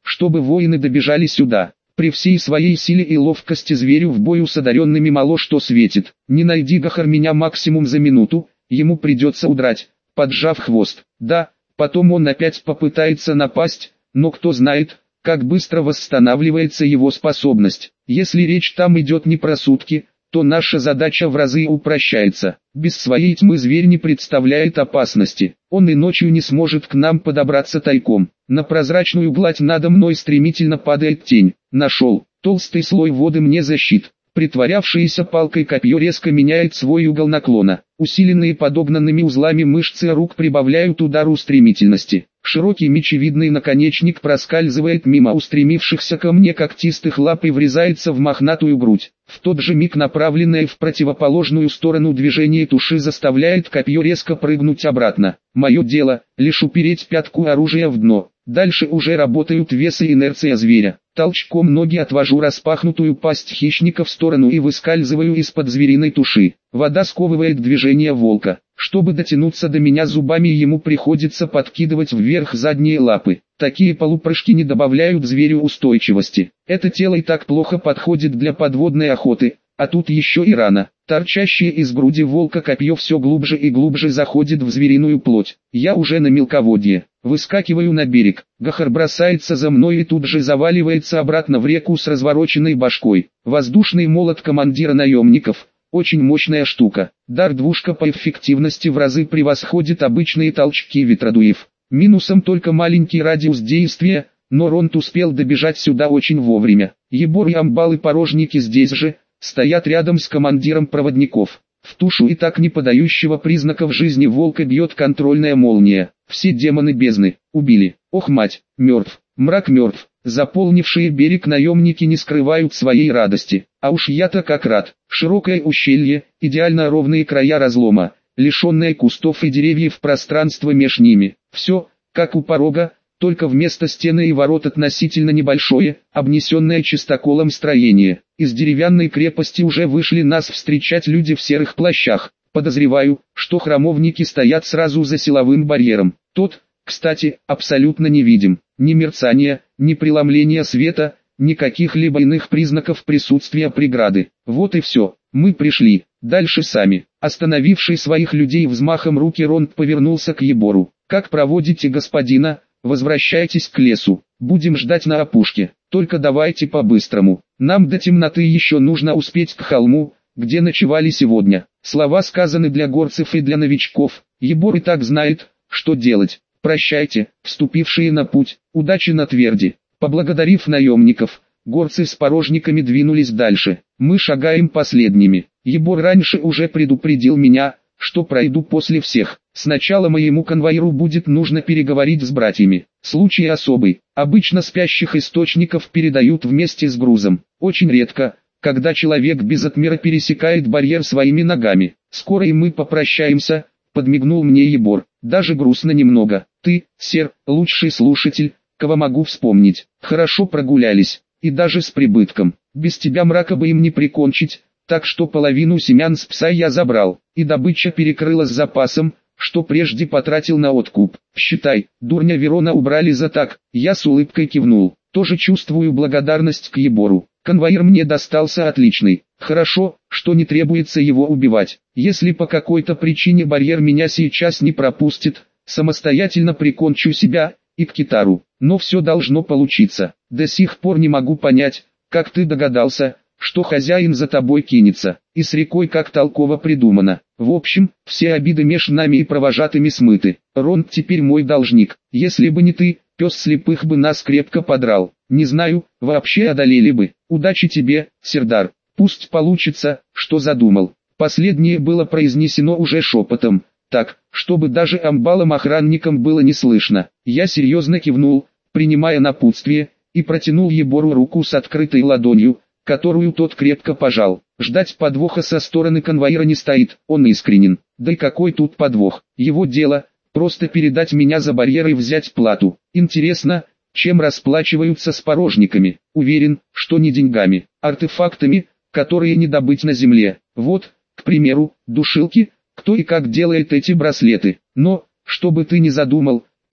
чтобы воины добежали сюда. При всей своей силе и ловкости зверю в бою с одаренными мало что светит. Не найди Гахар меня максимум за минуту, ему придется удрать, поджав хвост. Да, потом он опять попытается напасть, но кто знает, как быстро восстанавливается его способность. Если речь там идет не про сутки, то наша задача в разы упрощается. Без своей тьмы зверь не представляет опасности. Он и ночью не сможет к нам подобраться тайком. На прозрачную гладь надо мной стремительно падает тень. Нашел. Толстый слой воды мне защит. Притворявшееся палкой копье резко меняет свой угол наклона. Усиленные подогнанными узлами мышцы рук прибавляют удару стремительности. Широкий мечевидный наконечник проскальзывает мимо устремившихся ко мне когтистых лап и врезается в мохнатую грудь. В тот же миг направленное в противоположную сторону движение туши заставляет копье резко прыгнуть обратно. Мое дело — лишь упереть пятку оружия в дно. Дальше уже работают вес и инерция зверя. Толчком ноги отвожу распахнутую пасть хищника в сторону и выскальзываю из-под звериной туши. Вода сковывает движение волка. Чтобы дотянуться до меня зубами, ему приходится подкидывать вверх задние лапы. Такие полупрыжки не добавляют зверю устойчивости. Это тело и так плохо подходит для подводной охоты, а тут еще и рана. Торчащее из груди волка копье все глубже и глубже заходит в звериную плоть. Я уже на мелководье. Выскакиваю на берег. Гахар бросается за мной и тут же заваливается обратно в реку с развороченной башкой. Воздушный молот командира наемников. Очень мощная штука. Дар-двушка по эффективности в разы превосходит обычные толчки ветродуев. Минусом только маленький радиус действия, но Ронт успел добежать сюда очень вовремя. Ебор и амбалы-порожники здесь же, стоят рядом с командиром проводников. В тушу и так не подающего признаков жизни волка бьет контрольная молния. Все демоны бездны убили. Ох мать, мертв. Мрак мертв. Заполнившие берег наемники не скрывают своей радости. А уж я-то как рад. Широкое ущелье, идеально ровные края разлома, лишенное кустов и деревьев пространство меж ними. Все, как у порога, только вместо стены и ворот относительно небольшое, обнесенное чистоколом строение. Из деревянной крепости уже вышли нас встречать люди в серых плащах. Подозреваю, что храмовники стоят сразу за силовым барьером. Тот, кстати, абсолютно невидим. Ни мерцания, ни преломления света, ни каких-либо иных признаков присутствия преграды. Вот и все, мы пришли, дальше сами. Остановивший своих людей взмахом руки Ронт повернулся к Ебору. «Как проводите господина? Возвращайтесь к лесу, будем ждать на опушке, только давайте по-быстрому. Нам до темноты еще нужно успеть к холму, где ночевали сегодня». Слова сказаны для горцев и для новичков. Ебор и так знает, что делать. Прощайте, вступившие на путь, удачи на тверди. Поблагодарив наемников, горцы с порожниками двинулись дальше. Мы шагаем последними. Ебор раньше уже предупредил меня, что пройду после всех. Сначала моему конвоиру будет нужно переговорить с братьями. Случай особый. Обычно спящих источников передают вместе с грузом. Очень редко, когда человек без отмера пересекает барьер своими ногами. Скоро и мы попрощаемся, подмигнул мне Ебор. Даже грустно немного. Ты, сэр, лучший слушатель, кого могу вспомнить. Хорошо прогулялись, и даже с прибытком. Без тебя мрака бы им не прикончить, так что половину семян с пса я забрал, и добыча перекрыла с запасом, что прежде потратил на откуп. Считай, дурня Верона убрали за так. Я с улыбкой кивнул. Тоже чувствую благодарность к Ебору. Конвоир мне достался отличный. Хорошо, что не требуется его убивать. Если по какой-то причине барьер меня сейчас не пропустит, самостоятельно прикончу себя и Китару. Но все должно получиться. До сих пор не могу понять, как ты догадался, что хозяин за тобой кинется, и с рекой как толково придумано. В общем, все обиды меж нами и провожатыми смыты. Ронт теперь мой должник. Если бы не ты, пес слепых бы нас крепко подрал. Не знаю, вообще одолели бы. Удачи тебе, Сердар. Пусть получится, что задумал. Последнее было произнесено уже шепотом, так, чтобы даже амбалам-охранникам было не слышно. Я серьезно кивнул, принимая напутствие, и протянул Ебору руку с открытой ладонью, которую тот крепко пожал. Ждать подвоха со стороны конвоира не стоит, он искренен. Да и какой тут подвох? Его дело — просто передать меня за барьер и взять плату. Интересно, чем расплачиваются с порожниками? Уверен, что не деньгами, артефактами, которые не добыть на земле. Вот, к примеру, душилки, кто и как делает эти браслеты. Но, что бы ты ни задумал,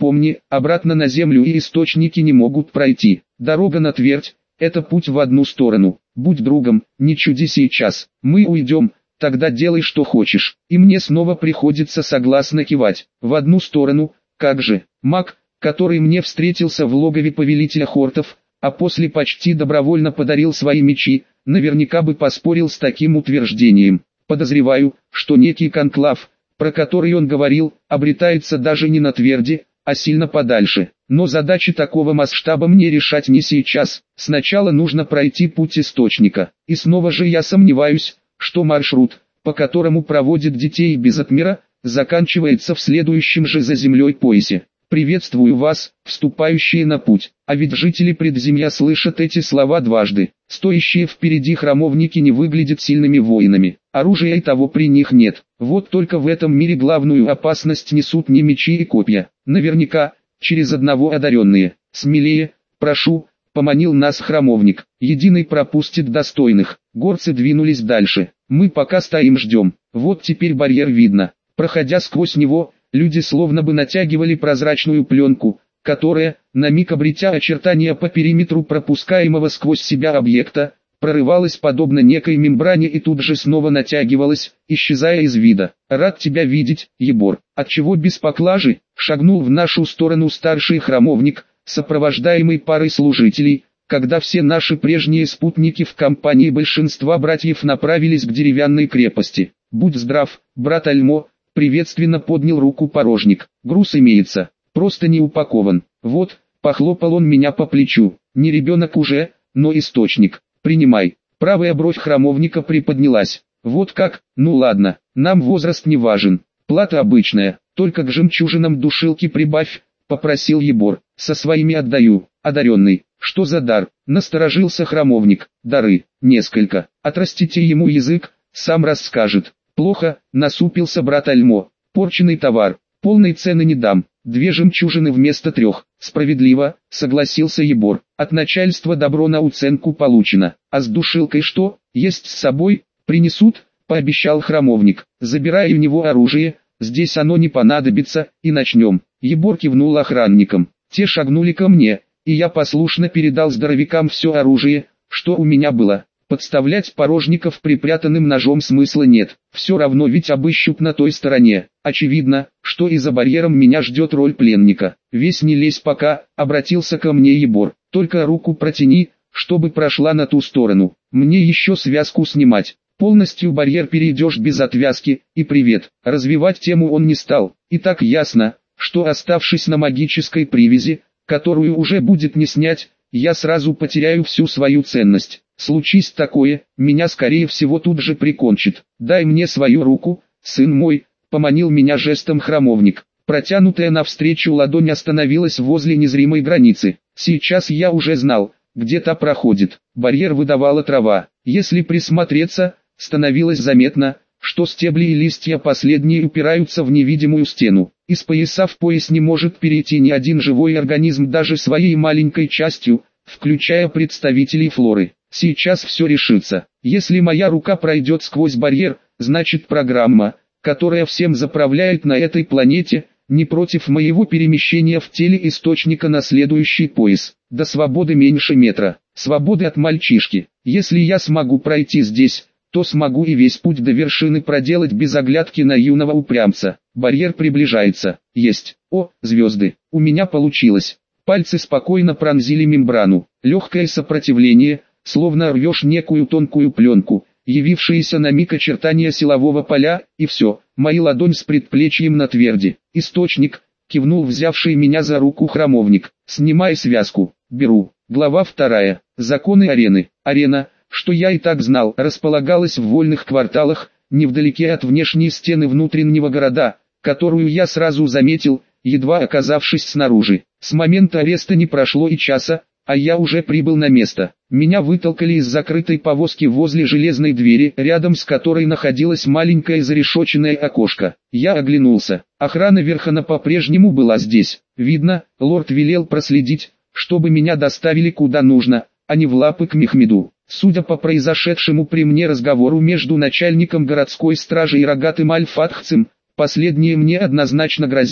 Помни, обратно на землю и источники не могут пройти. Дорога на Твердь – это путь в одну сторону. Будь другом, не чуди сейчас. Мы уйдем, тогда делай что хочешь. И мне снова приходится согласно кивать. В одну сторону, как же. Маг, который мне встретился в логове повелителя Хортов, а после почти добровольно подарил свои мечи, наверняка бы поспорил с таким утверждением. Подозреваю, что некий конклав, про который он говорил, обретается даже не на Тверди, а сильно подальше. Но задачи такого масштаба мне решать не сейчас. Сначала нужно пройти путь источника. И снова же я сомневаюсь, что маршрут, по которому проводят детей без отмера, заканчивается в следующем же за землей поясе. Приветствую вас, вступающие на путь. А ведь жители предземья слышат эти слова дважды. Стоящие впереди храмовники не выглядят сильными воинами. Оружия и того при них нет. Вот только в этом мире главную опасность несут не мечи и копья. Наверняка, через одного одаренные. Смелее, прошу, поманил нас храмовник. Единый пропустит достойных. Горцы двинулись дальше. Мы пока стоим ждем. Вот теперь барьер видно. Проходя сквозь него, люди словно бы натягивали прозрачную пленку, которая, на миг обретя очертания по периметру пропускаемого сквозь себя объекта, прорывалась подобно некой мембране и тут же снова натягивалась, исчезая из вида. «Рад тебя видеть, Ебор». Отчего без поклажи, шагнул в нашу сторону старший храмовник, сопровождаемый парой служителей, когда все наши прежние спутники в компании большинства братьев направились к деревянной крепости. «Будь здрав, брат Альмо», приветственно поднял руку порожник. «Груз имеется, просто не упакован». «Вот», похлопал он меня по плечу, «не ребенок уже, но источник. Принимай». Правая бровь храмовника приподнялась. «Вот как? Ну ладно, нам возраст не важен. Плата обычная, только к жемчужинам душилки прибавь», попросил Ебор. «Со своими отдаю». «Одаренный, что за дар?» Насторожился храмовник. «Дары, несколько. Отрастите ему язык, сам расскажет». «Плохо», насупился брат Альмо. «Порченый товар, полной цены не дам. 2 жемчужины вместо 3. «Справедливо», согласился Ебор. «От начальства добро на уценку получено. А с душилкой что? Есть с собой? Принесут?» пообещал храмовник. «Забирай у него оружие, здесь оно не понадобится, и начнем». Ебор кивнул охранникам. Те шагнули ко мне, и я послушно передал здоровякам все оружие, что у меня было. Подставлять порожников припрятанным ножом смысла нет, все равно ведь обыщут на той стороне. Очевидно, что и за барьером меня ждет роль пленника. «Весь не лезь пока», обратился ко мне Ебор, «только руку протяни, чтобы прошла на ту сторону. Мне еще связку снимать. Полностью барьер перейдешь без отвязки, и привет». Развивать тему он не стал, и так ясно, что оставшись на магической привязи, которую уже будет не снять, я сразу потеряю всю свою ценность. Случись такое, меня скорее всего тут же прикончит. «Дай мне свою руку, сын мой», поманил меня жестом храмовник. Протянутая навстречу ладонь остановилась возле незримой границы. Сейчас я уже знал, где та проходит. Барьер выдавала трава. Если присмотреться, становилось заметно, что стебли и листья последние упираются в невидимую стену. Из пояса в пояс не может перейти ни один живой организм даже своей маленькой частью, включая представителей флоры. Сейчас все решится. Если моя рука пройдет сквозь барьер, значит программа, которая всем заправляет на этой планете, не против моего перемещения в теле источника на следующий пояс. До свободы меньше метра. Свободы от мальчишки. Если я смогу пройти здесь, то смогу и весь путь до вершины проделать без оглядки на юного упрямца. Барьер приближается. Есть. О, звезды. У меня получилось. Пальцы спокойно пронзили мембрану. Легкое сопротивление, словно рвешь некую тонкую пленку, явившиеся на миг очертания силового поля, и все. Моя ладонь с предплечьем на тверди. «Источник», кивнул взявший меня за руку храмовник. «Снимай связку». «Беру». Глава 2. Законы арены. Арена, что я и так знал, располагалась в вольных кварталах, невдалеке от внешней стены внутреннего города, которую я сразу заметил, едва оказавшись снаружи. С момента ареста не прошло и часа, а я уже прибыл на место. Меня вытолкали из закрытой повозки возле железной двери, рядом с которой находилось маленькое зарешоченное окошко. Я оглянулся. Охрана Верхана по-прежнему была здесь. Видно, лорд велел проследить, чтобы меня доставили куда нужно, а не в лапы к Мехмеду. Судя по произошедшему при мне разговору между начальником городской стражи и рогатым альфатхцем, последнее мне однозначно грозило,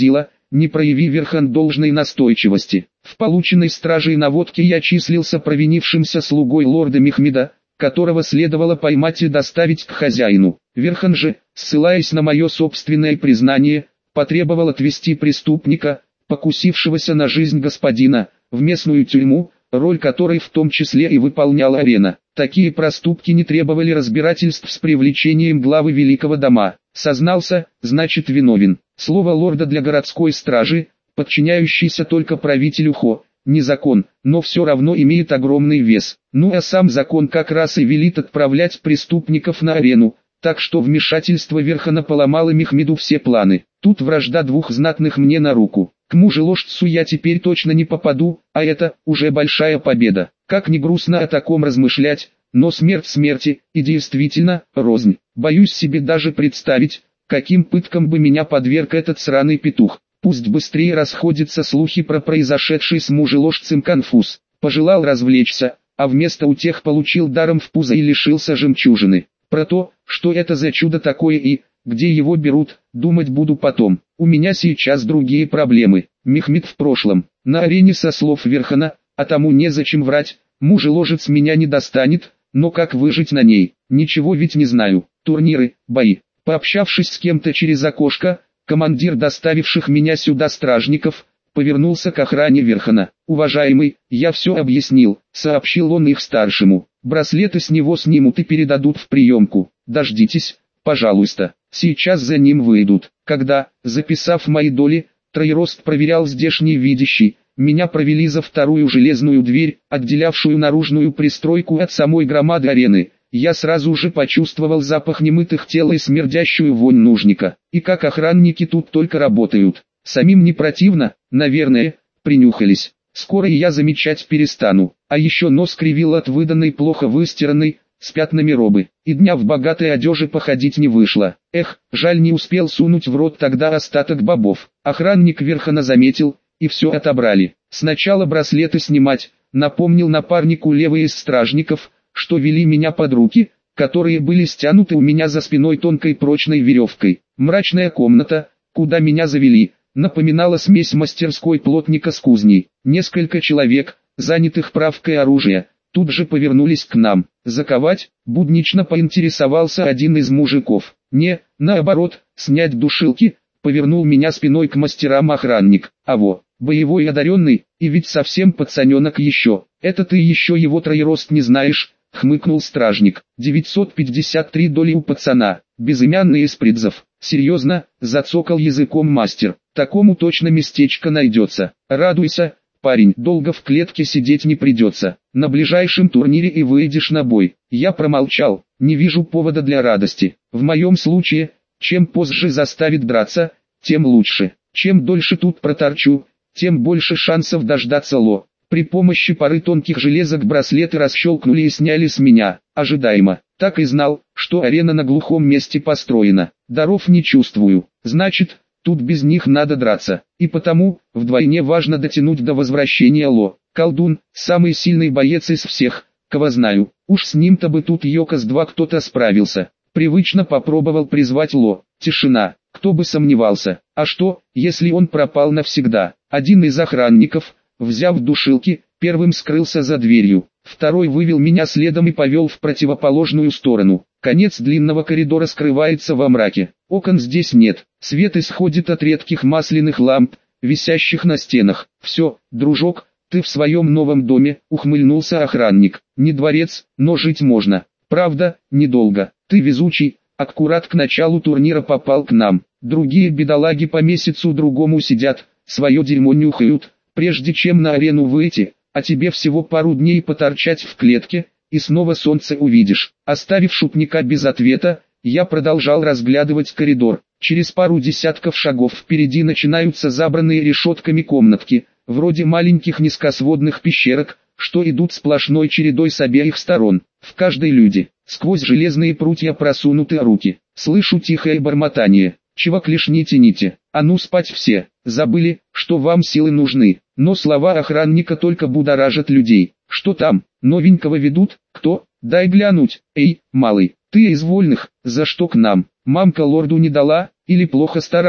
не прояви Верхан должной настойчивости. В полученной стражей наводке я числился провинившимся слугой лорда Мехмеда, которого следовало поймать и доставить к хозяину. Верхан же, ссылаясь на мое собственное признание, потребовал отвести преступника, покусившегося на жизнь господина, в местную тюрьму, роль которой в том числе и выполняла Арена. Такие проступки не требовали разбирательств с привлечением главы великого дома. Сознался, значит виновен. Слово лорда для городской стражи, подчиняющейся только правителю Хо, не закон, но все равно имеет огромный вес. Ну а сам закон как раз и велит отправлять преступников на арену, так что вмешательство Верхана поломало Мехмеду все планы. Тут вражда двух знатных мне на руку. К мужеложцу я теперь точно не попаду, а это уже большая победа. Как ни грустно о таком размышлять, но смерть смерти, и действительно, рознь. Боюсь себе даже представить, каким пыткам бы меня подверг этот сраный петух. Пусть быстрее расходятся слухи про произошедший с мужеложцем конфуз. Пожелал развлечься, а вместо утех получил даром в пузо и лишился жемчужины. Про то, что это за чудо такое и где его берут, думать буду потом. У меня сейчас другие проблемы. Мехмед в прошлом, на арене со слов Верхана, а тому незачем врать, мужеложец меня не достанет, но как выжить на ней, ничего ведь не знаю. Турниры, бои. Пообщавшись с кем-то через окошко, командир доставивших меня сюда стражников, повернулся к охране Верхана. «Уважаемый, я все объяснил», — сообщил он их старшему. «Браслеты с него снимут и передадут в приемку. Дождитесь, пожалуйста. Сейчас за ним выйдут». Когда, записав мои доли, Троерост проверял здешний видящий, меня провели за вторую железную дверь, отделявшую наружную пристройку от самой громады арены. Я сразу же почувствовал запах немытых тел и смердящую вонь нужника. И как охранники тут только работают. Самим не противно, наверное, принюхались. Скоро и я замечать перестану. А еще нос кривил от выданной плохо выстиранной, с пятнами робы. И дня в богатой одежде походить не вышло. Эх, жаль не успел сунуть в рот тогда остаток бобов. Охранник Верхана заметил, и все отобрали. Сначала браслеты снимать, напомнил напарнику левый из стражников, что вели меня под руки, которые были стянуты у меня за спиной тонкой прочной веревкой. Мрачная комната, куда меня завели, напоминала смесь мастерской плотника с кузней. Несколько человек, занятых правкой оружия, тут же повернулись к нам. «Заковать?» — буднично поинтересовался один из мужиков. «Не, наоборот, снять душилки», — повернул меня спиной к мастерам охранник. «Аво, боевой одаренный, и ведь совсем пацаненок еще. Это ты еще его Троерост не знаешь», — хмыкнул стражник. 953 доли у пацана, безымянный из придзов. «Серьезно?» — зацокал языком мастер. «Такому точно местечко найдется. Радуйся, парень, долго в клетке сидеть не придется. На ближайшем турнире и выйдешь на бой». Я промолчал, не вижу повода для радости. В моем случае, чем позже заставит драться, тем лучше. Чем дольше тут проторчу, тем больше шансов дождаться Ло. При помощи пары тонких железок браслеты расщелкнули и сняли с меня. Ожидаемо. Так и знал, что арена на глухом месте построена. Даров не чувствую. Значит, тут без них надо драться. И потому, вдвойне важно дотянуть до возвращения Ло. Колдун, самый сильный боец из всех, кого знаю. Уж с ним-то бы тут Йокос-2 кто-то справился. Привычно попробовал призвать Ло. Тишина. Кто бы сомневался. А что, если он пропал навсегда? Один из охранников, взяв душилки, первым скрылся за дверью. Второй вывел меня следом и повел в противоположную сторону. Конец длинного коридора скрывается во мраке. Окон здесь нет. Свет исходит от редких масляных ламп, висящих на стенах. «Все, дружок, ты в своем новом доме», — ухмыльнулся охранник. «Не дворец, но жить можно. Правда, недолго. Ты везучий, аккурат к началу турнира попал к нам. Другие бедолаги по месяцу другому сидят, свое дерьмо нюхают, прежде чем на арену выйти, а тебе всего пару дней поторчать в клетке, и снова солнце увидишь». Оставив шутника без ответа, я продолжал разглядывать коридор. Через пару десятков шагов впереди начинаются забранные решетками комнатки, вроде маленьких низкосводных пещерок, что идут сплошной чередой с обеих сторон. В каждой люди, сквозь железные прутья просунуты руки. Слышу тихое бормотание. «Чего клешни тяните? А ну спать все! Забыли, что вам силы нужны». Но слова охранника только будоражат людей. «Что там? Новенького ведут? Кто? Дай глянуть. Эй, малый, ты из вольных, за что к нам? Мамка лорду не дала, или плохо старалась?»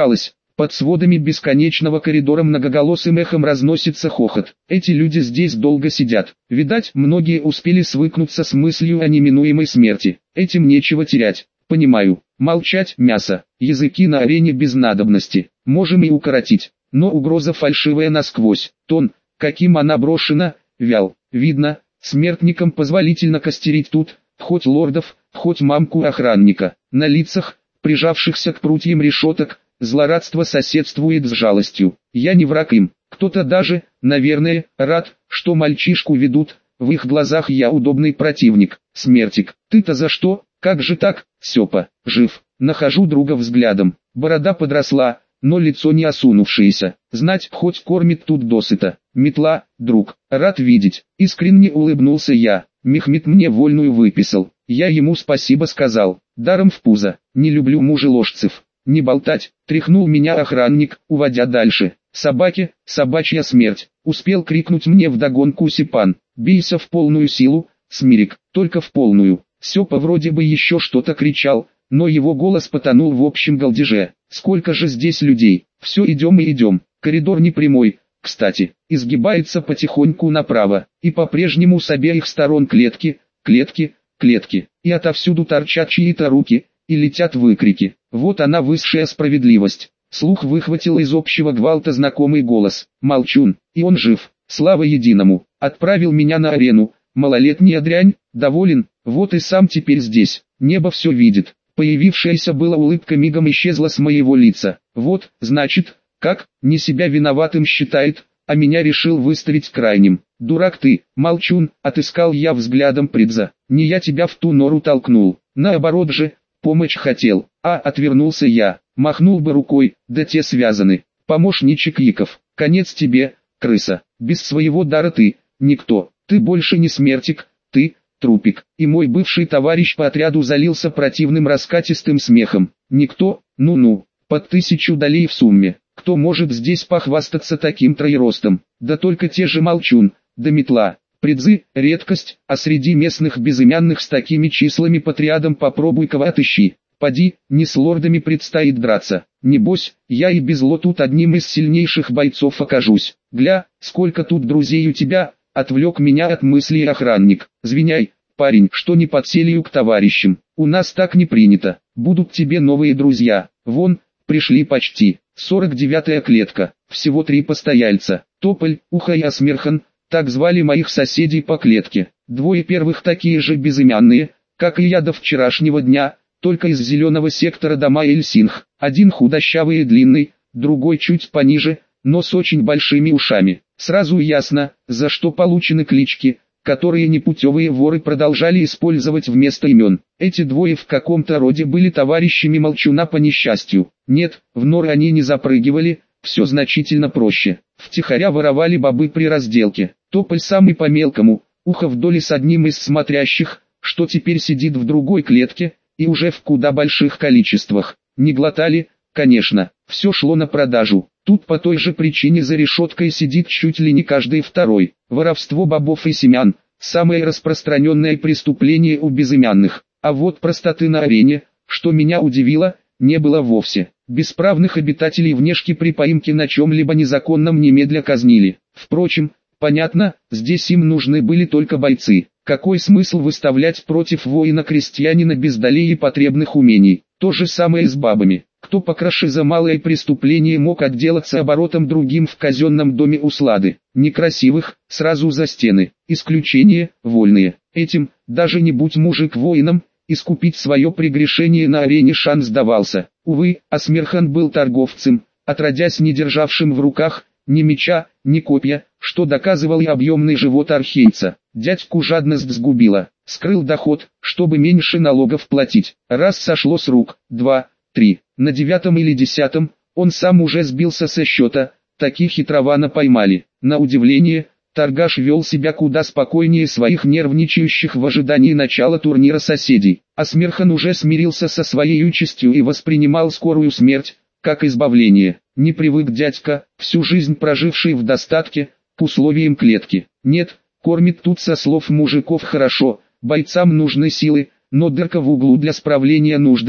Под сводами бесконечного коридора многоголосым эхом разносится хохот. Эти люди здесь долго сидят. Видать, многие успели свыкнуться с мыслью о неминуемой смерти. Этим нечего терять. Понимаю. Молчать, мясо. Языки на арене без надобности. Можем и укоротить. Но угроза фальшивая насквозь. Тон, каким она брошена, вял. Видно, смертникам позволительно костерить тут, хоть лордов, хоть мамку охранника. На лицах, прижавшихся к прутьям решеток, злорадство соседствует с жалостью. Я не враг им. Кто-то даже, наверное, рад, что мальчишку ведут. В их глазах я удобный противник. Смертик, ты-то за что? Как же так, Сёпа? Жив. Нахожу друга взглядом. Борода подросла, но лицо не осунувшееся. Знать, хоть кормит тут досыта. Метла, друг, рад видеть. Искренне улыбнулся я. Мехмед мне вольную выписал. Я ему спасибо сказал. Даром в пузо. Не люблю мужеложцев. Не болтать, тряхнул меня охранник, уводя дальше. Собаки, собачья смерть. Успел крикнуть мне вдогонку Сипан. Бейся в полную силу, Смирик, только в полную. Сёпа вроде бы еще что-то кричал, но его голос потонул в общем галдеже. Сколько же здесь людей? Все идем и идем. Коридор не прямой, кстати, изгибается потихоньку направо. И по-прежнему с обеих сторон клетки, клетки, клетки. И отовсюду торчат чьи-то руки, и летят выкрики. Вот она высшая справедливость. Слух выхватил из общего гвалта знакомый голос. Молчун, и он жив. Слава единому. Отправил меня на арену. Малолетняя дрянь, доволен. Вот и сам теперь здесь. Небо все видит. Появившаяся была улыбка мигом исчезла с моего лица. Вот, значит, как, не себя виноватым считает, а меня решил выставить крайним. Дурак ты, молчун, отыскал я взглядом Придза. Не я тебя в ту нору толкнул. Наоборот же, помочь хотел. Отвернулся я. Махнул бы рукой, да те связаны. Помощничек Яков, конец тебе, крыса. Без своего дара ты, никто. Ты больше не смертик, ты, трупик. И мой бывший товарищ по отряду залился противным раскатистым смехом. Никто, ну-ну, под 1000 долей в сумме. Кто может здесь похвастаться таким троеростом? Да только те же Молчун, да Метла. Придзы, редкость, а среди местных безымянных с такими числами по триадам попробуй-ка отыщи. Поди, не с лордами предстоит драться. Небось, я и без ло тут одним из сильнейших бойцов окажусь. Гля, сколько тут друзей у тебя, отвлек меня от мыслей охранник. Звиняй, парень, что не подселью к товарищам. У нас так не принято. Будут тебе новые друзья. Вон, пришли почти. 49-я клетка. Всего 3 постояльца. Тополь, Ухо и Асмерхан. Так звали моих соседей по клетке. 2 первых такие же безымянные, как и я до вчерашнего дня, только из зеленого сектора дома Эльсинх. Один худощавый и длинный, другой чуть пониже, но с очень большими ушами. Сразу ясно, за что получены клички, которые непутевые воры продолжали использовать вместо имен. Эти 2 в каком-то роде были товарищами Молчуна по несчастью. Нет, в норы они не запрыгивали, все значительно проще. Втихаря воровали бобы при разделке. Тополь самый по-мелкому, Ухо в доле с одним из смотрящих, что теперь сидит в другой клетке, и уже в куда больших количествах. Не глотали, конечно, все шло на продажу. Тут по той же причине за решеткой сидит чуть ли не каждый второй. Воровство бобов и семян – самое распространенное преступление у безымянных. А вот простоты на арене, что меня удивило, не было вовсе. Бесправных обитателей внешки при поимке на чем-либо незаконном немедля казнили. Впрочем, понятно, здесь им нужны были только бойцы. Какой смысл выставлять против воина-крестьянина без долей и потребных умений? То же самое с бабами. Кто покраше за малое преступление мог отделаться оборотом другим в казенном доме услады? Некрасивых, сразу за стены. Исключение, вольные. Этим, даже не будь мужик воином, искупить свое прегрешение на арене шанс давался. Увы, Асмерхан был торговцем, отродясь не державшим в руках ни меча, ни копья, что доказывал и объемный живот архейца. Дядьку жадность сгубила, скрыл доход, чтобы меньше налогов платить. Раз сошло с рук, 2, 3, на 9-м или 10-м, он сам уже сбился со счета, таких хитровано поймали. На удивление, торгаш вел себя куда спокойнее своих нервничающих в ожидании начала турнира соседей. Асмерхан уже смирился со своей участью и воспринимал скорую смерть, как избавление. Не привык дядька, всю жизнь проживший в достатке, к условиям клетки. Нет, кормит тут со слов мужиков хорошо, бойцам нужны силы, но дырка в углу для справления нужды,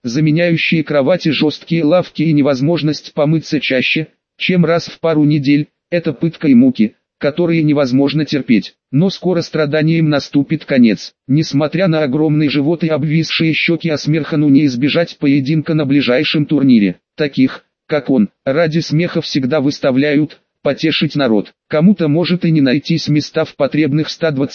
заменяющие кровати, жесткие лавки и невозможность помыться чаще, чем раз в пару недель. Это пытка и муки, которые невозможно терпеть. Но скоро страданиям наступит конец. Несмотря на огромный живот и обвисшие щеки, Асмерхану не избежать поединка на ближайшем турнире. Таких, как он, ради смеха всегда выставляют, потешить народ. Кому-то может и не найтись места в потребных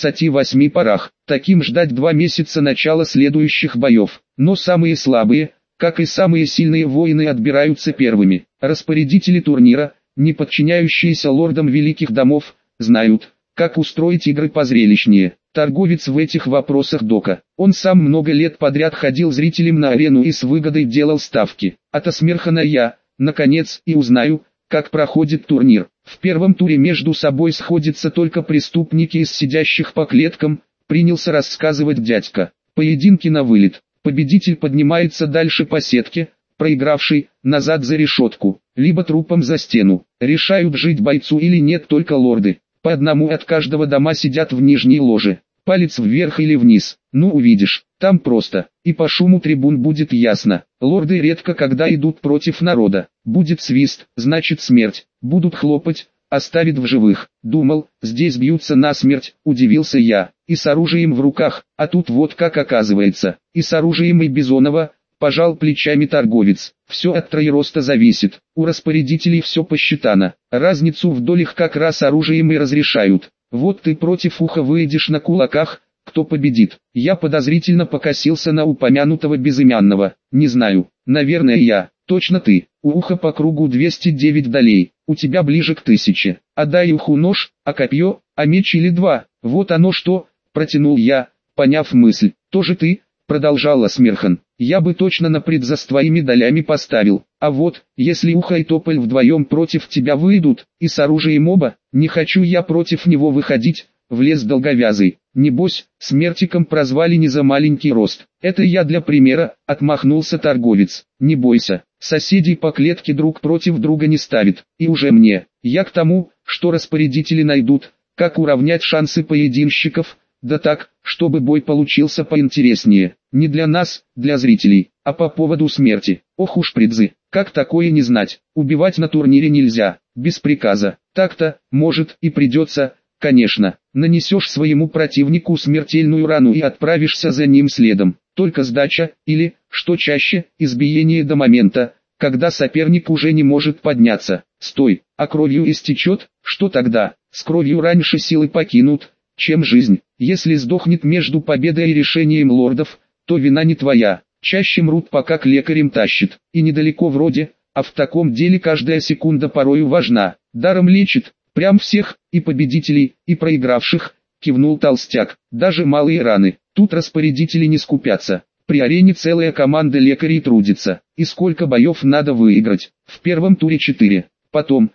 128 парах. Таким ждать 2 месяца начала следующих боев. Но самые слабые, как и самые сильные воины, отбираются первыми. Распорядители турнира, не подчиняющиеся лордам великих домов, знают, как устроить игры позрелищнее. Торговец в этих вопросах Дока. Он сам много лет подряд ходил зрителям на арену и с выгодой делал ставки. От Асмерхана я, наконец, и узнаю, как проходит турнир. В первом туре между собой сходятся только преступники из сидящих по клеткам, принялся рассказывать дядька. Поединки на вылет. Победитель поднимается дальше по сетке, проигравший – назад за решетку, либо трупом за стену. Решают, жить бойцу или нет только лорды. По одному от каждого дома сидят в нижней ложе. Палец вверх или вниз, ну увидишь, там просто. И по шуму трибун будет ясно. Лорды редко когда идут против народа. Будет свист, значит смерть. Будут хлопать, оставит в живых. Думал, здесь бьются насмерть, удивился я. И с оружием в руках, а тут вот как оказывается. И с оружием и Бизонова, пожал плечами торговец. Все от троероста зависит. У распорядителей все посчитано. Разницу в долях как раз оружием и разрешают. Вот ты против уха выйдешь на кулаках, кто победит. Я подозрительно покосился на упомянутого безымянного. Не знаю, наверное я. Точно ты. У уха по кругу 209 долей. У тебя ближе к 1000. А дай уху нож, а копье, а меч или 2. Вот оно что, протянул я, поняв мысль. Тоже ты? Продолжал Асмерхан. Я бы точно на пред за с твоими долями поставил. А вот, если Ухо и Тополь вдвоем против тебя выйдут, и с оружием оба, не хочу я против него выходить, влез долговязый. Небось, смертиком прозвали не за маленький рост. Это я для примера, отмахнулся торговец. Не бойся, соседей по клетке друг против друга не ставит. И уже мне, я к тому, что распорядители найдут, как уравнять шансы поединщиков. Да так, чтобы бой получился поинтереснее. Не для нас, для зрителей, а по поводу смерти. Ох уж предзы, как такое не знать. Убивать на турнире нельзя, без приказа. Так-то, может, и придется, конечно. Нанесешь своему противнику смертельную рану и отправишься за ним следом. Только сдача, или, что чаще, избиение до момента, когда соперник уже не может подняться. Стой, а кровью истечет, что тогда? С кровью раньше силы покинут, чем жизнь. Если сдохнет между победой и решением лордов, то вина не твоя. Чаще мрут, пока к лекарям тащит. И недалеко вроде, а в таком деле каждая секунда порою важна. Даром лечит, прям всех, и победителей, и проигравших, кивнул толстяк. Даже малые раны. Тут распорядители не скупятся. При арене целая команда лекарей трудится. И сколько боев надо выиграть? В первом туре 4. Потом,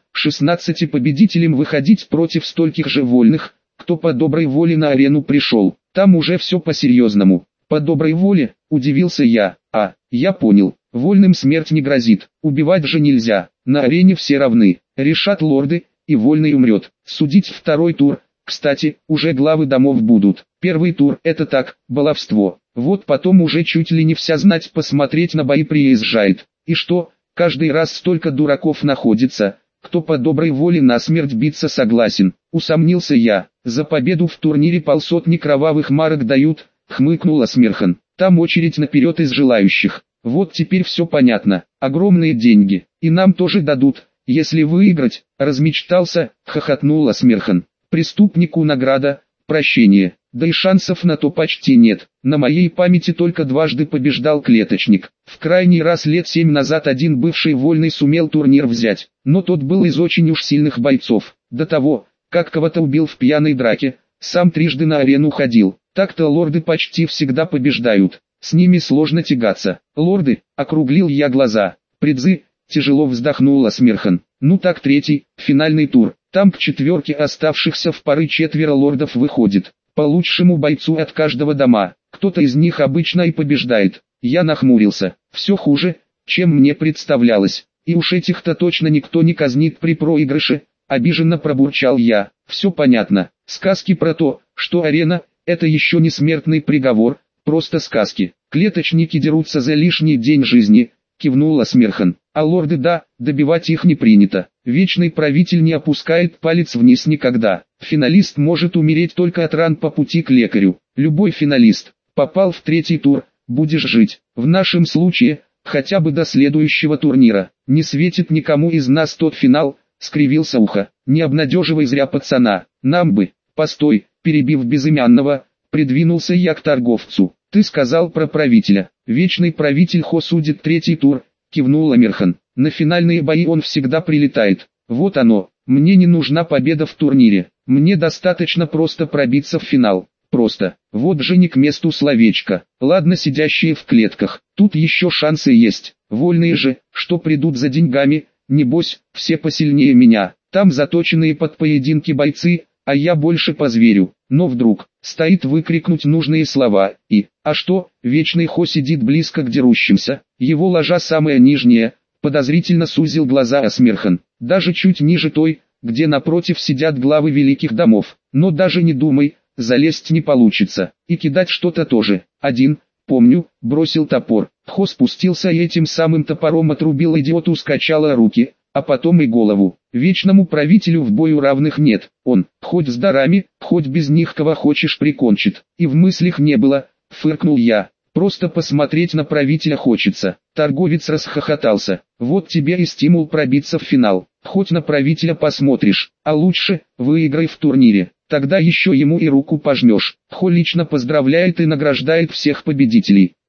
16 победителям выходить против стольких же вольных, кто по доброй воле на арену пришел. Там уже все по-серьезному. По доброй воле, удивился я. Я понял, вольным смерть не грозит, убивать же нельзя. На арене все равны, решат лорды, и вольный умрет. Судить второй тур, кстати, уже главы домов будут. Первый тур это так, баловство. Вот потом уже чуть ли не вся знать посмотреть на бои приезжает. И что, каждый раз столько дураков находится, кто по доброй воле насмерть биться согласен. Усомнился я. За победу в турнире полсотни кровавых марок дают, хмыкнул Асмерхан. Там очередь наперед из желающих. Вот теперь все понятно. Огромные деньги. И нам тоже дадут, если выиграть. Размечтался, хохотнул Асмерхан. Преступнику награда, прощение. Да и шансов на то почти нет. На моей памяти только дважды побеждал клеточник. В крайний раз лет 7 назад один бывший вольный сумел турнир взять. Но тот был из очень уж сильных бойцов. До того, как кого-то убил в пьяной драке, сам трижды на арену ходил. Так-то лорды почти всегда побеждают. С ними сложно тягаться. Лорды, округлил я глаза. Предзы, тяжело вздохнул Асмерхан. Ну так третий, финальный тур. Там к четверке оставшихся в пары 4 лордов выходит. По лучшему бойцу от каждого дома. Кто-то из них обычно и побеждает. Я нахмурился. Все хуже, чем мне представлялось. И уж этих-то точно никто не казнит при проигрыше. Обиженно пробурчал я. Все понятно. Сказки про то, что арена – это еще не смертный приговор, просто сказки. Клеточники дерутся за лишний день жизни, кивнул Асмерхан. А лорды да, добивать их не принято. Вечный правитель не опускает палец вниз никогда. Финалист может умереть только от ран по пути к лекарю. Любой финалист. Попал в третий тур, будешь жить. В нашем случае, хотя бы до следующего турнира. Не светит никому из нас тот финал, скривился Ухо. Не обнадеживай зря пацана. Нам бы. Постой, перебив безымянного, придвинулся я к торговцу. Ты сказал про правителя. Вечный правитель Хо судит третий тур, кивнул Амирхан. На финальные бои он всегда прилетает. Вот оно. Мне не нужна победа в турнире. Мне достаточно просто пробиться в финал. Просто. Вот же не к месту словечко. Ладно, сидящие в клетках. Тут еще шансы есть. Вольные же, что придут за деньгами, небось, все посильнее меня. Там заточенные под поединки бойцы, а я больше позверю. Но вдруг, стоит выкрикнуть нужные слова, а что, Вечный Хо сидит близко к дерущимся, его ложа самая нижняя, подозрительно сузил глаза Асмерхан, даже чуть ниже той, где напротив сидят главы великих домов. Но даже не думай, залезть не получится, и кидать что-то тоже. Один, помню, бросил топор, Хо спустился и этим самым топором отрубил идиоту скачало руки, а потом и голову. Вечному правителю в бою равных нет, он, хоть с дарами, хоть без них кого хочешь прикончит. И в мыслях не было, фыркнул я, просто посмотреть на правителя хочется. Торговец расхохотался, вот тебе и стимул пробиться в финал, хоть на правителя посмотришь, а лучше, выиграй в турнире, тогда еще ему и руку пожмешь. Хо лично поздравляет и награждает всех победителей.